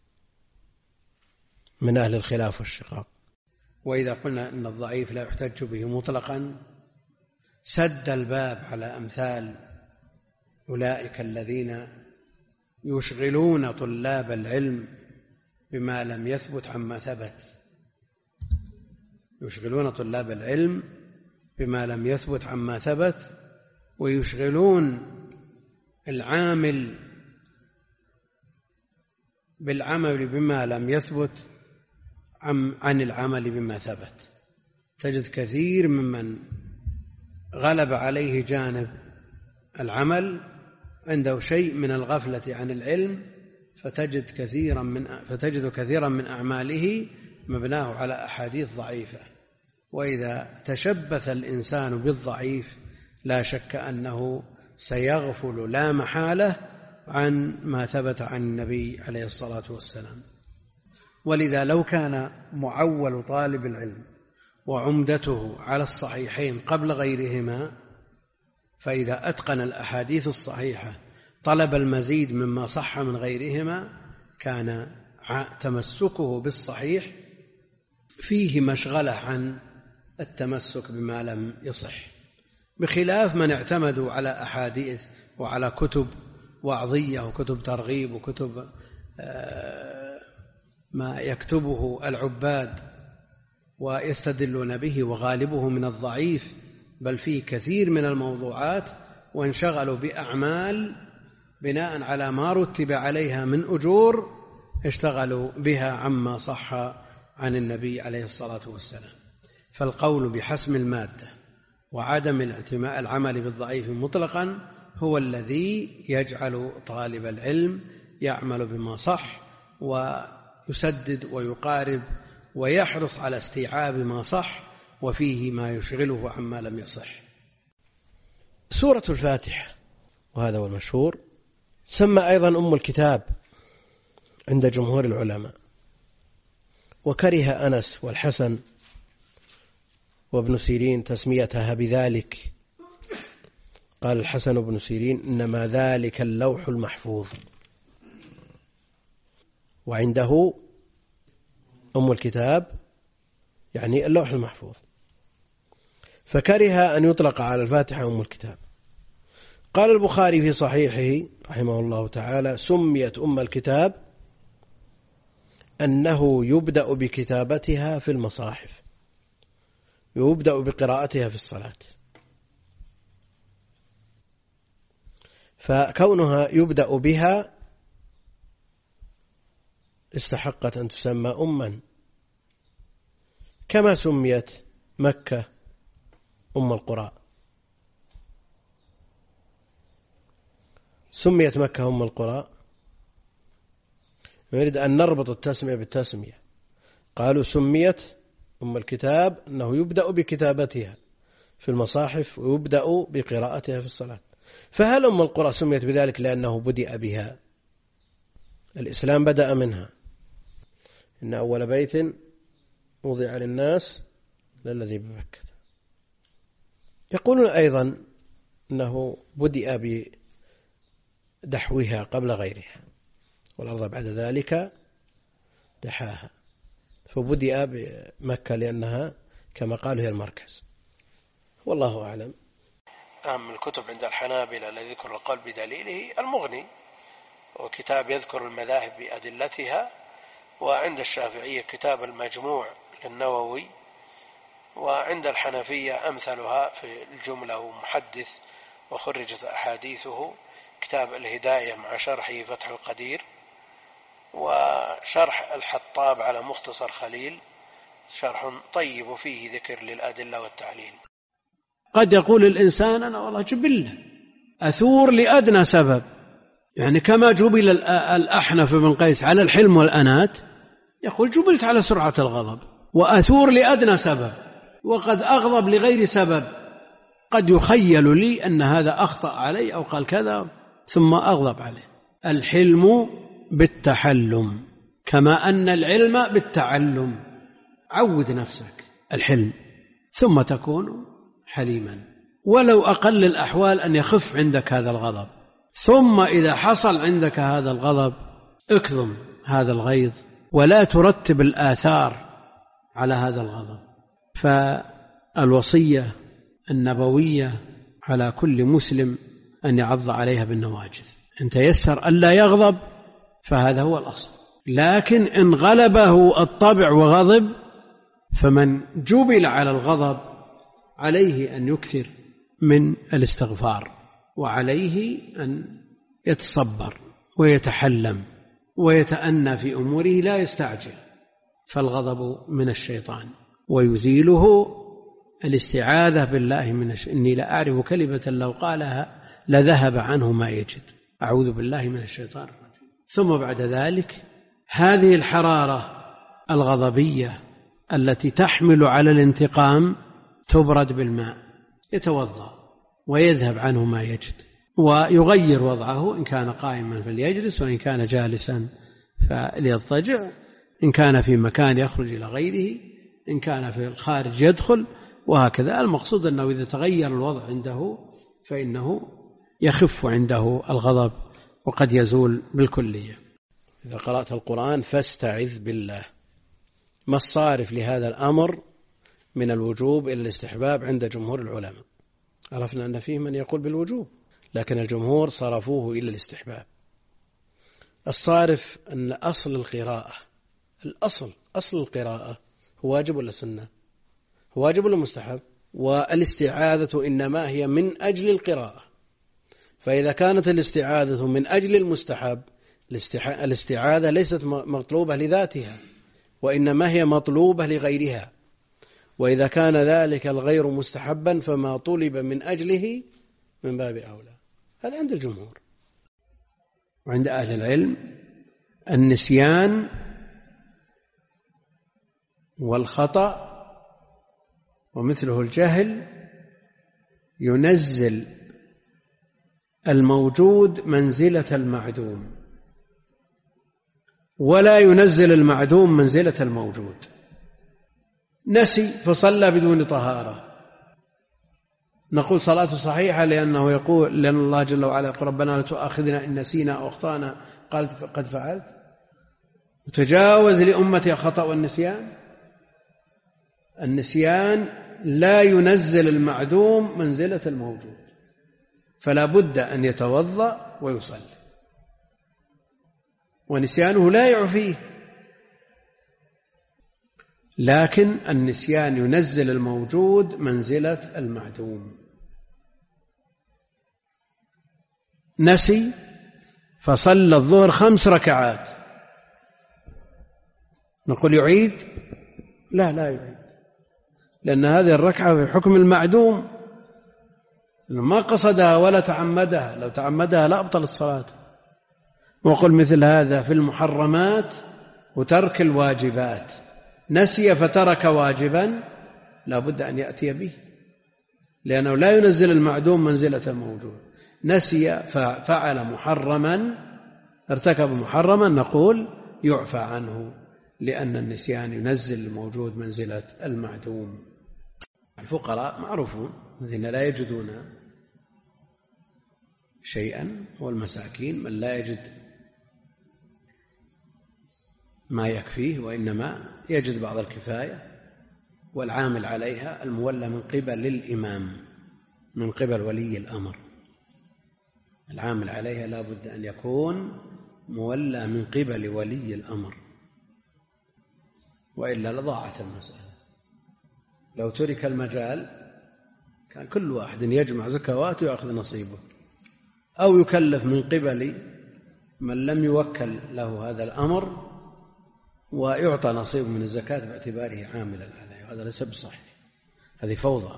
من أهل الخلاف والشقاق. وإذا قلنا أن الضعيف لا يحتج به مطلقا، سد الباب على أمثال أولئك الذين يشغلون طلاب العلم بما لم يثبت عما ثبت، يشغلون طلاب العلم بما لم يثبت عما ثبت، ويشغلون العامل بالعمل بما لم يثبت عن العمل بما ثبت. تجد كثير ممن غلب عليه جانب العمل عنده شيء من الغفلة عن العلم، فتجد كثيرا من فتجد كثيرا من أعماله مبناه على أحاديث ضعيفة. وإذا تشبث الإنسان بالضعيف لا شك أنه سيغفل لا محالة عن ما ثبت عن النبي عليه الصلاة والسلام. ولذا لو كان معول طالب العلم وعمدته على الصحيحين قبل غيرهما، فإذا أتقن الأحاديث الصحيحة طلب المزيد مما صح من غيرهما، كان تمسكه بالصحيح فيه مشغلة عن التمسك بما لم يصح، بخلاف من اعتمدوا على أحاديث وعلى كتب وعظية وكتب ترغيب وكتب ما يكتبه العباد ويستدلون به، وغالبه من الضعيف، بل فيه كثير من الموضوعات، وانشغلوا بأعمال بناء على ما رتب عليها من أجور اشتغلوا بها عما صح عن النبي عليه الصلاة والسلام. فالقول بحسم المادة وعدم الاعتماء العمل بالضعيف مطلقا هو الذي يجعل طالب العلم يعمل بما صح ويسدد ويقارب ويحرص على استيعاب ما صح وفيه ما يشغله عما لم يصح. سورة الفاتحة، وهذا هو المشهور، سمى أيضا أم الكتاب عند جمهور العلماء، وكره أنس والحسن وابن سيرين تسميتها بذلك. قال الحسن بن سيرين: إنما ذلك اللوح المحفوظ. وعنده أم الكتاب يعني اللوح المحفوظ، فكره أن يطلق على الفاتحة أم الكتاب. قال البخاري في صحيحه رحمه الله تعالى: سميت أم الكتاب أنه يبدأ بكتابتها في المصاحف، يبدأ بقراءتها في الصلاة، فكونها يبدأ بها استحقت أن تسمى أما، كما سميت مكة أم القرى. سميت مكة أم القرى، نريد أن نربط التسمية بالتسمية. قالوا سميت أم الكتاب أنه يبدأ بكتابتها في المصاحف ويبدأ بقراءتها في الصلاة. فهل أم القرى سميت بذلك لأنه بدأ بها؟ الإسلام بدأ منها، إن أول بيت وضع للناس للذي بمكة. يقولون أيضا أنه بدأ بدحوها قبل غيرها، والأرض بعد ذلك دحاها، فبدأ بمكة لأنها كما قالوا هي المركز. والله أعلم. أهم الكتب عند الحنابلة الذي يذكر القول بدليله المغني، وكتاب يذكر المذاهب بأدلتها، وعند الشافعية كتاب المجموع للنووي، وعند الحنفية أمثلها في الجملة ومحدث وخرجت أحاديثه كتاب الهداية مع شرحه فتح القدير، وشرح الحطاب على مختصر خليل شرح طيب وفيه ذكر للأدلة والتعليل. قد يقول الإنسان: أنا والله جبلة أثور لأدنى سبب، يعني كما جبل الأحنف بن قيس على الحلم والأنات، يقول جبلت على سرعة الغضب وأثور لأدنى سبب، وقد أغضب لغير سبب. قد يخيل لي أن هذا أخطأ علي أو قال كذا ثم أغضب عليه. الحلم بالتحلم كما أن العلم بالتعلم. عود نفسك الحلم ثم تكون حليما، ولو أقل الأحوال أن يخف عندك هذا الغضب، ثم إذا حصل عندك هذا الغضب اكظم هذا الغيظ ولا ترتب الآثار على هذا الغضب. فالوصية النبوية على كل مسلم أن يعض عليها بالنواجذ، إن تيسر ألا يغضب فهذا هو الأصل، لكن إن غلبه الطبع وغضب فمن جبل على الغضب عليه أن يكثر من الاستغفار، وعليه أن يتصبر ويتحلم ويتأنى في أموره لا يستعجل، فالغضب من الشيطان ويزيله الاستعاذة بالله من الشيطان. إني لا أعرف كلمة لو قالها لذهب عنه ما يجد. أعوذ بالله من الشيطان الرجيم. ثم بعد ذلك هذه الحرارة الغضبية التي تحمل على الانتقام تبرد بالماء، يتوضأ ويذهب عنه ما يجد، ويغير وضعه، إن كان قائما فليجلس، وإن كان جالسا فليضطجع، إن كان في مكان يخرج إلى غيره، إن كان في الخارج يدخل، وهكذا. المقصود أنه إذا تغير الوضع عنده فإنه يخف عنده الغضب وقد يزول بالكلية. إذا قرأت القرآن فاستعذ بالله. ما الصارف لهذا الأمر من الوجوب إلى الاستحباب عند جمهور العلماء؟ عرفنا أن فيه من يقول بالوجوب، لكن الجمهور صرفوه إلى الاستحباب. الصارف أن أصل القراءة، الأصل أصل القراءة هو واجب ولا سنة؟ هو واجب ولا مستحب؟ والاستعاذة إنما هي من أجل القراءة، فإذا كانت الاستعاذة من أجل المستحب، الاستعاذة ليست مطلوبة لذاتها، وإنما هي مطلوبة لغيرها، وإذا كان ذلك الغير مستحبا فما طلب من أجله من باب أولى. هذا عند الجمهور. وعند أهل العلم النسيان والخطأ ومثله الجهل ينزل الموجود منزلة المعدوم، ولا ينزل المعدوم منزلة الموجود. نسي فصلى بدون طهارة، نقول صلاته صحيحة لأنه يقول، لأن الله جل وعلا يقول ربنا لا تؤاخذنا إن نسينا أو أخطأنا، قالت قد فعلت. وتجاوز لأمتي الخطأ والنسيان. النسيان لا ينزل المعدوم منزلة الموجود، فلا بد أن يتوضأ ويصلي، ونسيانه لا يعفيه. لكن النسيان ينزل الموجود منزلة المعدوم. نسي فصلى الظهر خمس ركعات، نقول يعيد؟ لا لا يعيد، لأن هذه الركعة في حكم المعدوم، ما قصدها ولا تعمدها. لو تعمدها لا أبطل الصلاة. وقل مثل هذا في المحرمات وترك الواجبات. نسي فترك واجبا لا بد أن يأتي به، لأنه لا ينزل المعدوم منزلة الموجود. نسي ففعل محرما، ارتكب محرما، نقول يعفى عنه، لأن النسيان ينزل الموجود منزلة المعدوم. الفقراء معروفون الذين لا يجدون شيئا، والمساكين من لا يجد ما يكفيه وإنما يجد بعض الكفاية، والعامل عليها المولى من قبل الإمام، من قبل ولي الأمر. العامل عليها لا بد أن يكون مولى من قبل ولي الأمر، وإلا لضاعت المسألة. لو ترك المجال كان كل واحد يجمع زكواته ويأخذ نصيبه، أو يكلف من قبل من لم يوكل له هذا الأمر ويعطى نصيب من الزكاة باعتباره عاملا عليه. هذا ليس بصحيح، هذه فوضى.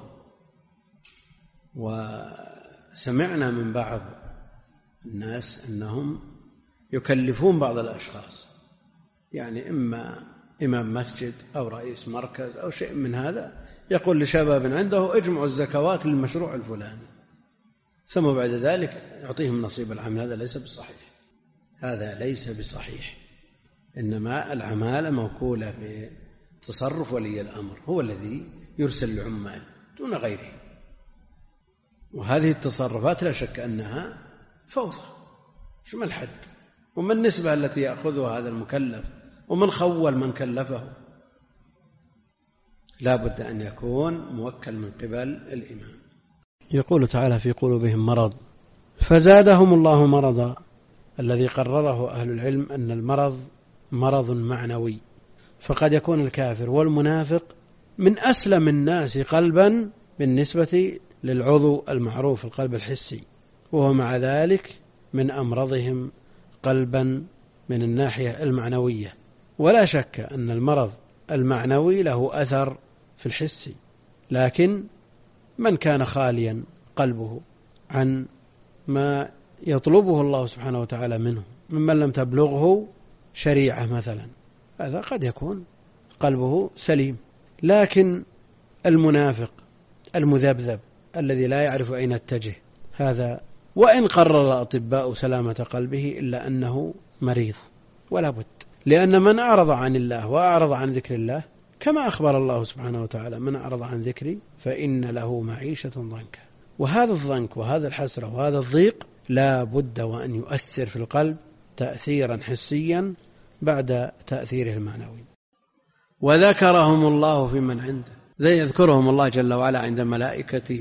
وسمعنا من بعض الناس أنهم يكلفون بعض الأشخاص، يعني إما إمام مسجد أو رئيس مركز أو شيء من هذا، يقول لشباب عنده اجمعوا الزكوات للمشروع الفلاني، ثم بعد ذلك يعطيهم نصيب العمل. هذا ليس بصحيح، هذا ليس بصحيح. إنما العمالة موكولة بتصرف ولي الأمر، هو الذي يرسل العمال دون غيره. وهذه التصرفات لا شك أنها فوضى، شو الحد؟ وما النسبة التي يأخذها هذا المكلف؟ ومن خول من كلفه؟ لا بد أن يكون موكل من قبل الإمام. يقول تعالى في قلوبهم مرض فزادهم الله مرضا. الذي قرره أهل العلم أن المرض مرض معنوي، فقد يكون الكافر والمنافق من أسلم الناس قلبا بالنسبة للعضو المعروف القلب الحسي، وهو مع ذلك من أمرضهم قلبا من الناحية المعنوية. ولا شك أن المرض المعنوي له أثر في الحسي، لكن من كان خاليا قلبه عن ما يطلبه الله سبحانه وتعالى منه، ممن لم تبلغه شريعة مثلا، هذا قد يكون قلبه سليم. لكن المنافق المذبذب الذي لا يعرف أين يتجه، هذا وإن قرر الأطباء سلامة قلبه إلا أنه مريض ولا بد، لأن من أعرض عن الله وأعرض عن ذكر الله، كما أخبر الله سبحانه وتعالى من أعرض عن ذكري فإن له معيشة ضنكا. وهذا الضنك وهذا الحسرة وهذا الضيق لا بد وأن يؤثر في القلب تأثيرا حسيا بعد تأثيره المعنوي. وذكرهم الله في من عنده، زي يذكرهم الله جل وعلا عند ملائكته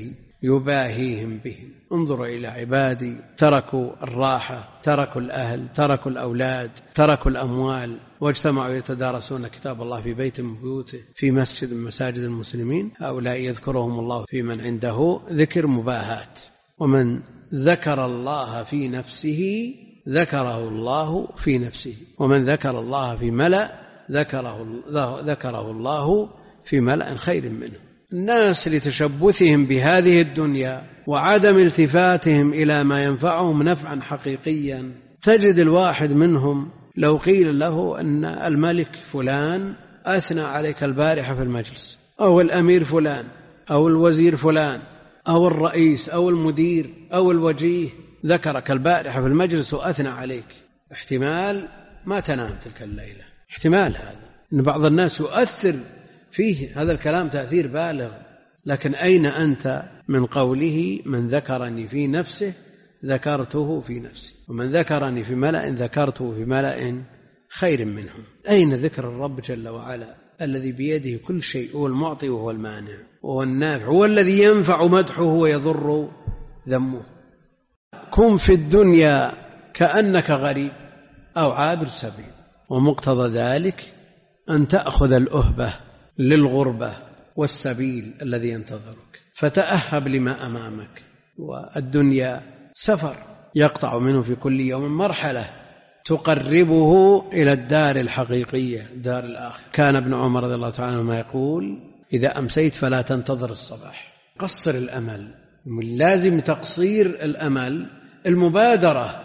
يباهيهم بهم. انظروا إلى عبادي تركوا الراحة، تركوا الأهل، تركوا الأولاد، تركوا الأموال، واجتمعوا يتدارسون كتاب الله في بيت من بيوته في مسجد من مساجد المسلمين. هؤلاء يذكرهم الله في من عنده ذكر مباهات. ومن ذكر الله في نفسه ذكره الله في نفسه، ومن ذكر الله في ملأ ذكره, ذكره الله في ملأ خير منه. الناس لتشبثهم بهذه الدنيا وعدم التفاتهم إلى ما ينفعهم نفعا حقيقيا، تجد الواحد منهم لو قيل له أن الملك فلان أثنى عليك البارحة في المجلس، أو الأمير فلان، أو الوزير فلان، أو الرئيس، أو المدير، أو الوجيه ذكرك البارحة في المجلس وأثنى عليك، احتمال ما تنام تلك الليلة. احتمال هذا أن بعض الناس يؤثر فيه هذا الكلام تأثير بالغ. لكن أين أنت من قوله من ذكرني في نفسه ذكرته في نفسي، ومن ذكرني في ملأ ذكرته في ملأ خير منهم؟ أين ذكر الرب جل وعلا الذي بيده كل شيء، هو المعطي وهو المانع وهو النافع، هو الذي ينفع مدحه ويضر ذمه. كن في الدنيا كأنك غريب أو عابر سبيل، ومقتضى ذلك أن تأخذ الأهبة للغربة والسبيل الذي ينتظرك، فتأهب لما أمامك. والدنيا سفر يقطع منه في كل يوم مرحلة تقربه إلى الدار الحقيقية، دار الآخرة. كان ابن عمر رضي الله تعالى عنه يقول إذا أمسيت فلا تنتظر الصباح، قصر الأمل. من لازم تقصير الأمل المبادرة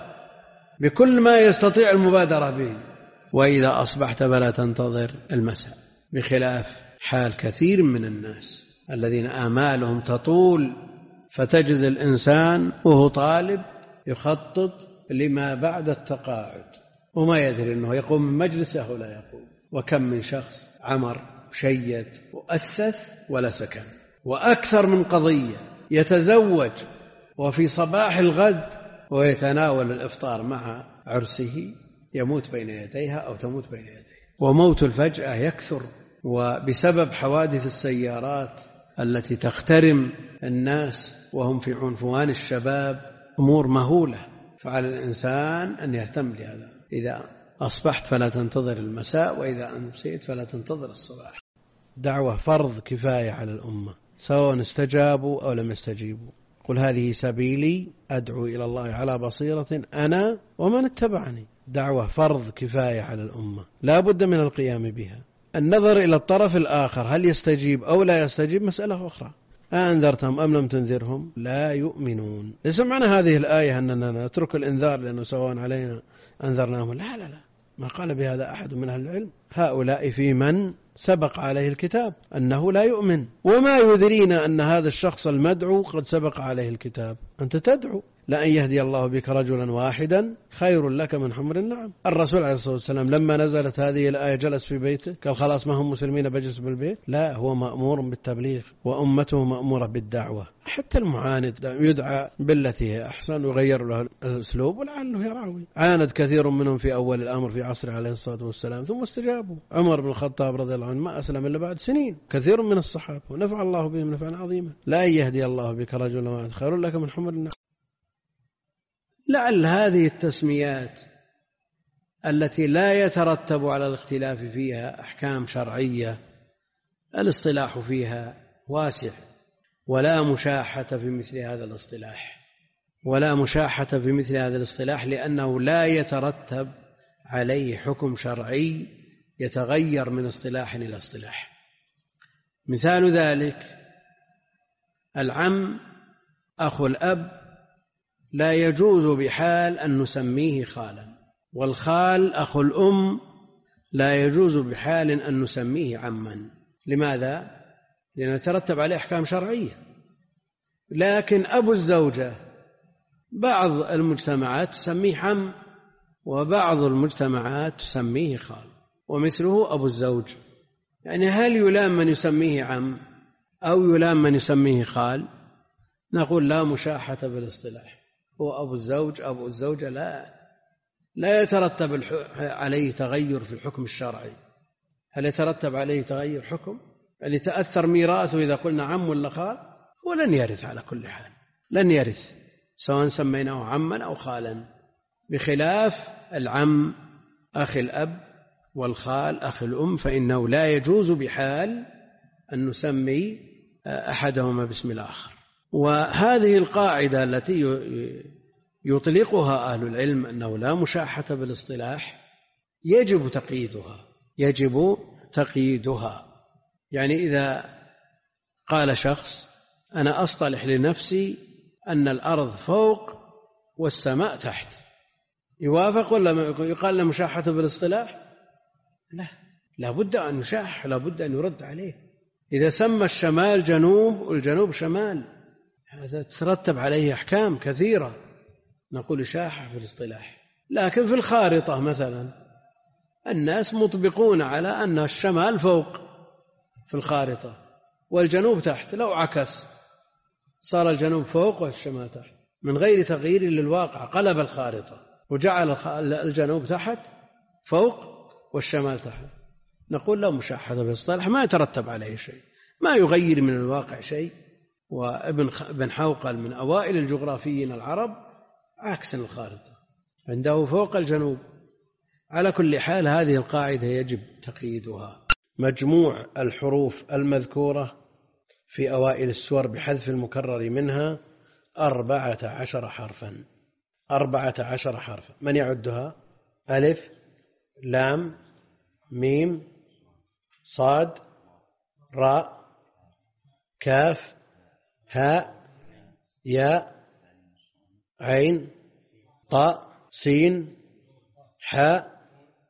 بكل ما يستطيع المبادرة به، وإذا أصبحت فلا تنتظر المساء، بخلاف حال كثير من الناس الذين آمالهم تطول، فتجد الإنسان وهو طالب يخطط لما بعد التقاعد وما يدري أنه يقوم من مجلسه ولا يقوم. وكم من شخص عمر شيد وأثث ولا سكن. وأكثر من قضية يتزوج وفي صباح الغد ويتناول الإفطار مع عرسه يموت بين يديها أو تموت بين يديه. وموت الفجأة يكثر، وبسبب حوادث السيارات التي تخترم الناس وهم في عنفوان الشباب أمور مهولة. فعلى الإنسان أن يهتم لهذا. إذا أصبحت فلا تنتظر المساء، وإذا أمسيت فلا تنتظر الصباح. دعوة فرض كفاية على الأمة سواء استجابوا أو لم يستجيبوا. قل هذه سبيلي أدعو إلى الله على بصيرة أنا ومن اتبعني. دعوة فرض كفاية على الأمة لا بد من القيام بها. النظر إلى الطرف الآخر هل يستجيب أو لا يستجيب مسألة أخرى. أنذرتهم أم لم تنذرهم لا يؤمنون. ليس معنى هذه الآية أننا نترك الإنذار لأنه سواء علينا أنذرناهم، لا لا لا، ما قال بهذا أحد من أهل العلم. هؤلاء في من سبق عليه الكتاب أنه لا يؤمن، وما يدرينا أن هذا الشخص المدعو قد سبق عليه الكتاب. أنت تدعو لأن يهدي الله بك رجلا واحدا خير لك من حمر النعم. الرسول عليه الصلاة والسلام لما نزلت هذه الآية جلس في بيته قال خلاص ما هم مسلمين بجلس بالبيت؟ لا، هو مأمور بالتبليغ وأمته مأمورة بالدعوة. حتى المعاند يدعى بالتي هي أحسن ويغير له الأسلوب ولعله يراوي. عاند كثير منهم في أول الأمر في عصر عليه الصلاة والسلام ثم استجابوا. عمر بن الخطاب رضي الله عنه ما أسلم إلا بعد سنين، كثير من الصحابة، ونفع الله بهم نفعا عظيما. لا يهدي الله بك رجلا واحدا خير لك من حمر النعم. لعل هذه التسميات التي لا يترتب على الاختلاف فيها أحكام شرعية الاصطلاح فيها واسع، ولا مشاحة في مثل هذا الاصطلاح، ولا مشاحة في مثل هذا الاصطلاح لأنه لا يترتب عليه حكم شرعي يتغير من اصطلاح إلى اصطلاح. مثال ذلك العم أخو الأب لا يجوز بحال أن نسميه خالا، والخال أخو الأم لا يجوز بحال أن نسميه عما. لماذا؟ لأنه يترتب عليه أحكام شرعية. لكن أبو الزوجة بعض المجتمعات تسميه عم، وبعض المجتمعات تسميه خال، ومثله أبو الزوج. يعني هل يلام من يسميه عم أو يلام من يسميه خال؟ نقول لا مشاحة بالاصطلاح. هو أبو الزوج أبو الزوجة لا لا يترتب عليه تغير في الحكم الشرعي. هل يترتب عليه تغير حكم؟ يعني تأثر ميراثه إذا قلنا عم ولا خال؟ هو لن يرث على كل حال، لن يرث سواء سميناه عما أو خالا، بخلاف العم أخي الأب والخال أخي الأم، فإنه لا يجوز بحال أن نسمي أحدهما باسم الآخر. وهذه القاعدة التي يطلقها أهل العلم أنه لا مشاحة بالاصطلاح يجب تقييدها، يجب تقييدها. يعني إذا قال شخص أنا أصطلح لنفسي أن الأرض فوق والسماء تحت، يوافق ولا يقال له مشاحة بالاصطلاح؟ لا، لا بد أن يشاح، لا بد أن يرد عليه. إذا سمى الشمال جنوب والجنوب شمال هذا تترتب عليه أحكام كثيرة، نقول شاحة في الاصطلاح. لكن في الخارطة مثلا الناس مطبقون على أن الشمال فوق في الخارطة والجنوب تحت، لو عكس صار الجنوب فوق والشمال تحت من غير تغيير للواقع، قلب الخارطة وجعل الجنوب تحت فوق والشمال تحت، نقول لا مشاحة بالاصطلاح، ما يترتب عليه شيء، ما يغير من الواقع شيء. وابن حوقل من أوائل الجغرافيين العرب عكس الخارطة، عنده فوق الجنوب. على كل حال هذه القاعدة يجب تقييدها. مجموع الحروف المذكورة في أوائل السور بحذف المكرر منها أربعة عشر حرفا، أربعة عشر حرفا. من يعدها؟ ألف لام ميم صاد راء كاف هاء ياء عين طاء سين حاء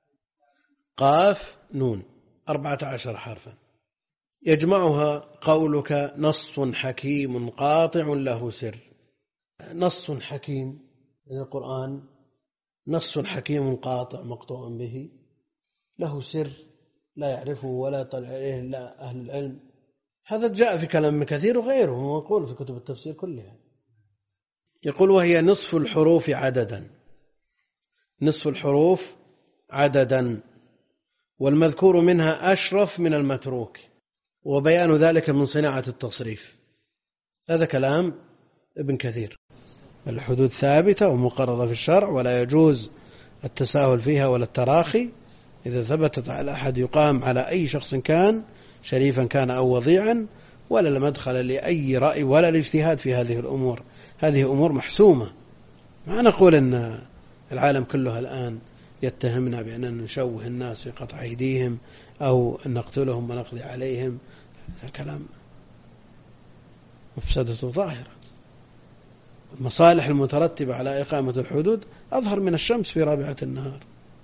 قاف نون، أربعة عشر حرفا. يجمعها قولك نص حكيم قاطع له سر. نص حكيم القرآن نص حكيم قاطع مقطوع به له سر لا يعرفه ولا يطلع عليه إلا أهل العلم. هذا جاء في كلام كثير وغيره ويقول في كتب التفسير كلها. يقول وهي نصف الحروف عددا، نصف الحروف عددا، والمذكور منها أشرف من المتروك، وبيان ذلك من صناعة التصريف. هذا كلام ابن كثير. الحدود ثابتة ومقررة في الشرع ولا يجوز التساهل فيها ولا التراخي. إذا ثبتت على أحد يقام على أي شخص كان، شريفا كان أو وضيعا، ولا لمدخل لأي رأي ولا الاجتهاد في هذه الأمور. هذه أمور محسومة. ما نقول أن العالم كله الآن يتهمنا بأننا نشوه الناس في قطع أيديهم أو نقتلهم ونقضي عليهم. هذا الكلام مفسدته ظاهرة. المصالح المترتبة على إقامة الحدود أظهر من الشمس في رابعة النهار.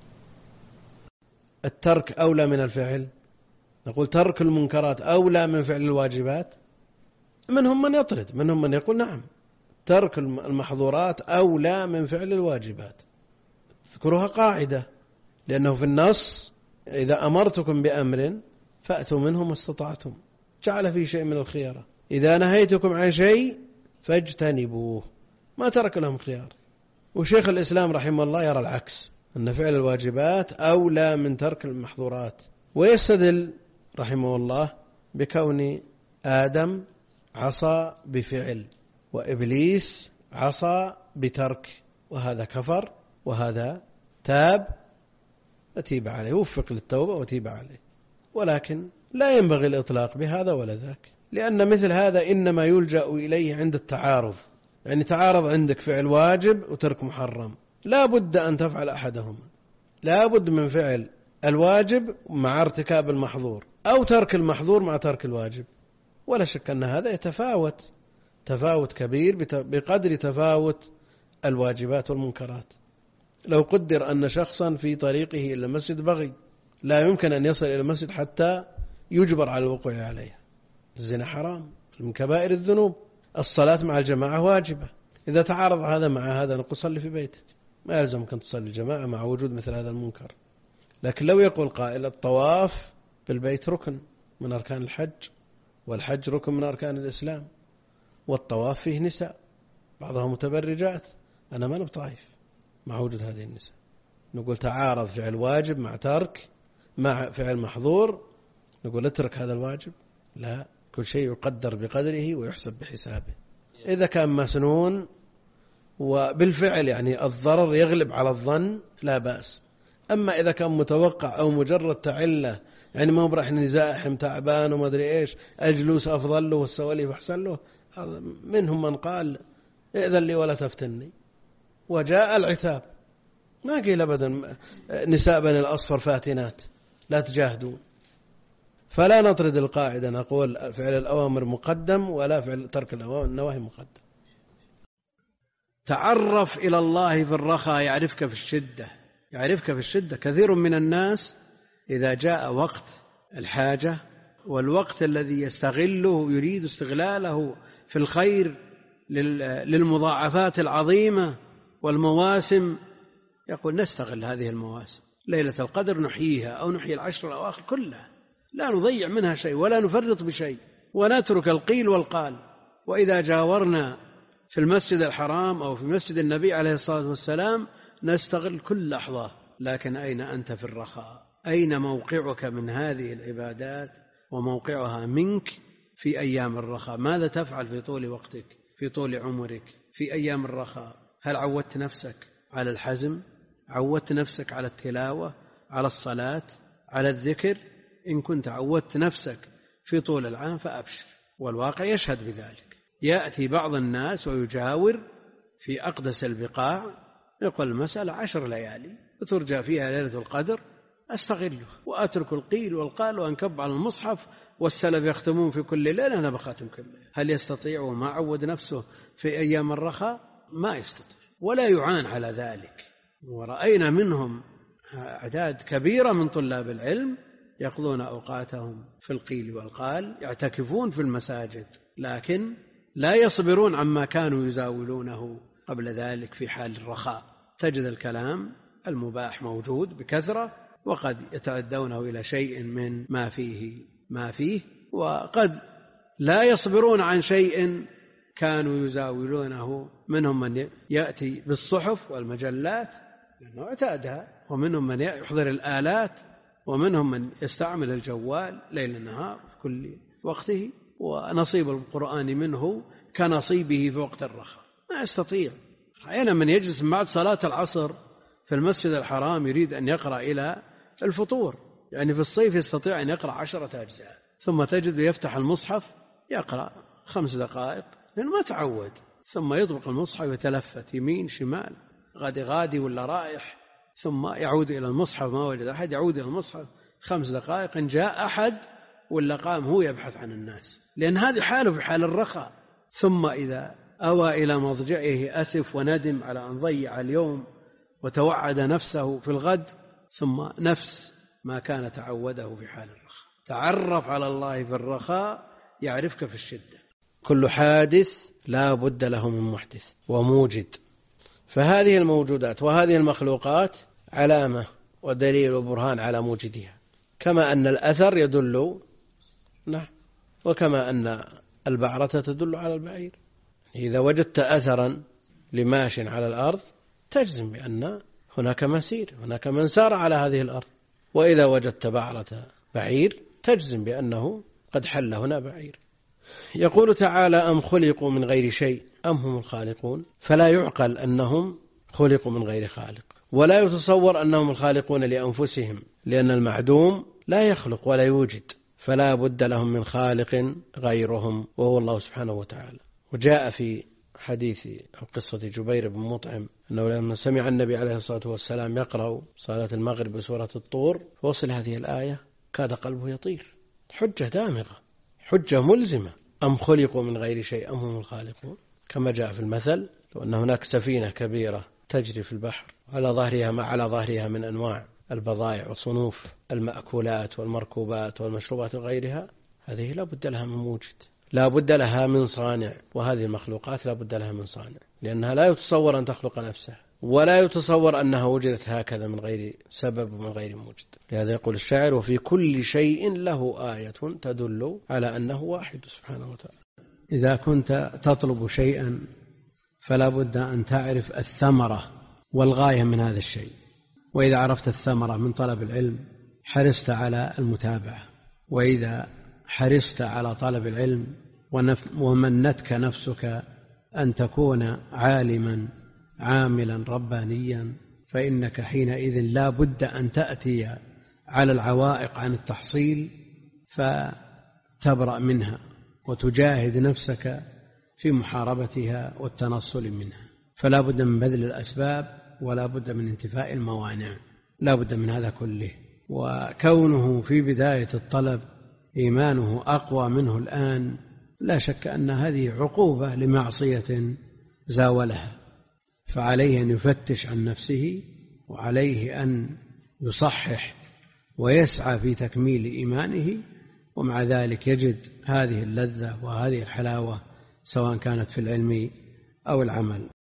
الترك أولى من الفعل. نقول ترك المنكرات أولى من فعل الواجبات. منهم من يطرد، منهم من يقول نعم ترك المحظورات أولى من فعل الواجبات. اذكروها قاعدة، لأنه في النص إذا أمرتكم بأمر فأتوا منه ما استطعتم، جعل فيه شيء من الخيارة. إذا نهيتكم عن شيء فاجتنبوه، ما ترك لهم خيار. وشيخ الإسلام رحمه الله يرى العكس، أن فعل الواجبات أولى من ترك المحظورات، ويستدل رحمه الله بكون آدم عصى بفعل وإبليس عصى بترك، وهذا كفر وهذا تاب أتيب عليه، وفق للتوبة وتيب عليه. ولكن لا ينبغي الإطلاق بهذا ولا ذاك، لأن مثل هذا إنما يلجأ إليه عند التعارض. يعني تعارض عندك فعل واجب وترك محرم، لا بد أن تفعل أحدهما، لا بد من فعل الواجب مع ارتكاب المحظور، أو ترك المحظور مع ترك الواجب. ولا شك أن هذا يتفاوت تفاوت كبير بقدر تفاوت الواجبات والمنكرات. لو قدر أن شخصا في طريقه إلى المسجد بغي، لا يمكن أن يصل إلى المسجد حتى يجبر على الوقوع عليها. الزنا حرام من كبائر الذنوب، الصلاة مع الجماعة واجبة. إذا تعارض هذا مع هذا نقول صلي في بيتك، ما يلزمك أن تصلي الجماعة مع وجود مثل هذا المنكر. لكن لو يقول قائل الطواف بالبيت ركن من أركان الحج، والحج ركن من أركان الإسلام، والطواف فيه نساء بعضها متبرجات، أنا ما بطائف مع وجود هذه النساء، نقول تعارض فعل واجب مع ترك مع فعل محظور، نقول اترك هذا الواجب؟ لا، كل شيء يقدر بقدره ويحسب بحسابه. إذا كان مسنون وبالفعل يعني الضرر يغلب على الظن لا بأس. أما إذا كان متوقع أو مجرد تعلة، يعني ما برح نزاحم تعبان وما أدري إيش، الجلوس أفضل له والسواليف أحسن له، منهم من قال ائذن لي ولا تفتني، وجاء العتاب. ما قيل أبدا نساء بني الأصفر فاتنات لا تجاهدون. فلا نطرد القاعدة نقول فعل الأوامر مقدم ولا فعل ترك النواهي مقدم. تعرف إلى الله في الرخاء يعرفك في الشدة، يعرفك في الشدة. كثير من الناس إذا جاء وقت الحاجة والوقت الذي يستغله يريد استغلاله في الخير للمضاعفات العظيمة والمواسم، يقول نستغل هذه المواسم، ليلة القدر نحييها أو نحيي العشر الأواخر كلها، لا نضيع منها شيء ولا نفرط بشيء ونترك القيل والقال. وإذا جاورنا في المسجد الحرام أو في مسجد النبي عليه الصلاة والسلام نستغل كل لحظة. لكن أين أنت في الرخاء؟ أين موقعك من هذه العبادات وموقعها منك في أيام الرخاء؟ ماذا تفعل في طول وقتك، في طول عمرك، في أيام الرخاء؟ هل عودت نفسك على الحزم؟ عودت نفسك على التلاوة، على الصلاة، على الذكر؟ إن كنت عودت نفسك في طول العام فأبشر، والواقع يشهد بذلك. يأتي بعض الناس ويجاور في أقدس البقاع، يقول المسألة عشر ليالي وترجى فيها ليلة القدر، أستغله وأترك القيل والقال وأنكب على المصحف، والسلف يختمون في كل ليلة أنا بختم كل ليلة. هل يستطيع وما عود نفسه في أيام الرخاء؟ ما يستطيع ولا يعان على ذلك. ورأينا منهم أعداد كبيرة من طلاب العلم يقضون أوقاتهم في القيل والقال، يعتكفون في المساجد، لكن لا يصبرون عما كانوا يزاولونه قبل ذلك في حال الرخاء. تجد الكلام المباح موجود بكثرة، وقد يتعدونه إلى شيء من ما فيه ما فيه، وقد لا يصبرون عن شيء كانوا يزاولونه. منهم من يأتي بالصحف والمجلات لأنه اعتادها، ومنهم من يحضر الآلات، ومنهم من يستعمل الجوال ليل النهار في كل وقته، ونصيب القرآن منه كنصيبه في وقت الرخاء. ما يستطيع. رأينا من يجلس بعد صلاة العصر في المسجد الحرام يريد أن يقرأ إلى الفطور، يعني في الصيف يستطيع أن يقرأ عشرة أجزاء، ثم تجد يفتح المصحف يقرأ خمس دقائق لأنه ما تعود، ثم يطبق المصحف يتلفت يمين شمال غادي غادي ولا رايح، ثم يعود إلى المصحف ما وجد أحد، يعود إلى المصحف خمس دقائق إن جاء أحد، ولا قام هو يبحث عن الناس، لأن هذه حاله في حال الرخاء. ثم إذا أوى إلى مضجعه أسف وندم على أن ضيع اليوم وتوعد نفسه في الغد، ثم نفس ما كان تعوده في حال الرخاء. تعرف على الله في الرخاء يعرفك في الشدة. كل حادث لا بد له من محدث وموجد، فهذه الموجودات وهذه المخلوقات علامة ودليل وبرهان على موجدها، كما أن الأثر يدل نعم، وكما أن البعرة تدل على البعير. إذا وجدت أثرا لماش على الأرض تجزم بأن هناك مسير، هناك من سار على هذه الأرض. وإذا وجدت بعرة بعير تجزم بأنه قد حل هنا بعير. يقول تعالى أم خلقوا من غير شيء أم هم الخالقون، فلا يعقل أنهم خلقوا من غير خالق، ولا يتصور أنهم الخالقون لأنفسهم، لأن المعدوم لا يخلق ولا يوجد، فلا بد لهم من خالق غيرهم وهو الله سبحانه وتعالى. وجاء في حديث أو قصة جبير بن مطعم أنه لما سمع النبي عليه الصلاة والسلام يقرأ صلاة المغرب بسورة الطور فوصل هذه الآية كاد قلبه يطير. حجة دامغة، حجة ملزمة. أم خلقوا من غير شيء أم هم الخالقون، كما جاء في المثل لو أن هناك سفينة كبيرة تجري في البحر على ظهرها ما على ظهرها من أنواع البضائع وصنوف المأكولات والمركوبات والمشروبات وغيرها، هذه لا بد لها من موجد، لا بد لها من صانع. وهذه المخلوقات لا بد لها من صانع، لأنها لا يتصور أن تخلق نفسها، ولا يتصور أنها وجدت هكذا من غير سبب ومن غير موجد. لهذا يقول الشاعر وفي كل شيء له آية تدل على أنه واحد سبحانه وتعالى. إذا كنت تطلب شيئا فلا بد أن تعرف الثمرة والغاية من هذا الشيء، وإذا عرفت الثمرة من طلب العلم حرصت على المتابعة، وإذا حرصت على طلب العلم ومنتك نفسك أن تكون عالما عاملا ربانيا، فإنك حينئذ لا بد أن تأتي على العوائق عن التحصيل فتبرأ منها وتجاهد نفسك في محاربتها والتنصل منها. فلا بد من بذل الأسباب ولا بد من انتفاء الموانع، لا بد من هذا كله. وكونه في بداية الطلب إيمانه أقوى منه الآن لا شك أن هذه عقوبة لمعصية زاولها، فعليه أن يفتش عن نفسه وعليه أن يصحح ويسعى في تكميل إيمانه، ومع ذلك يجد هذه اللذة وهذه الحلاوة سواء كانت في العلم أو العمل.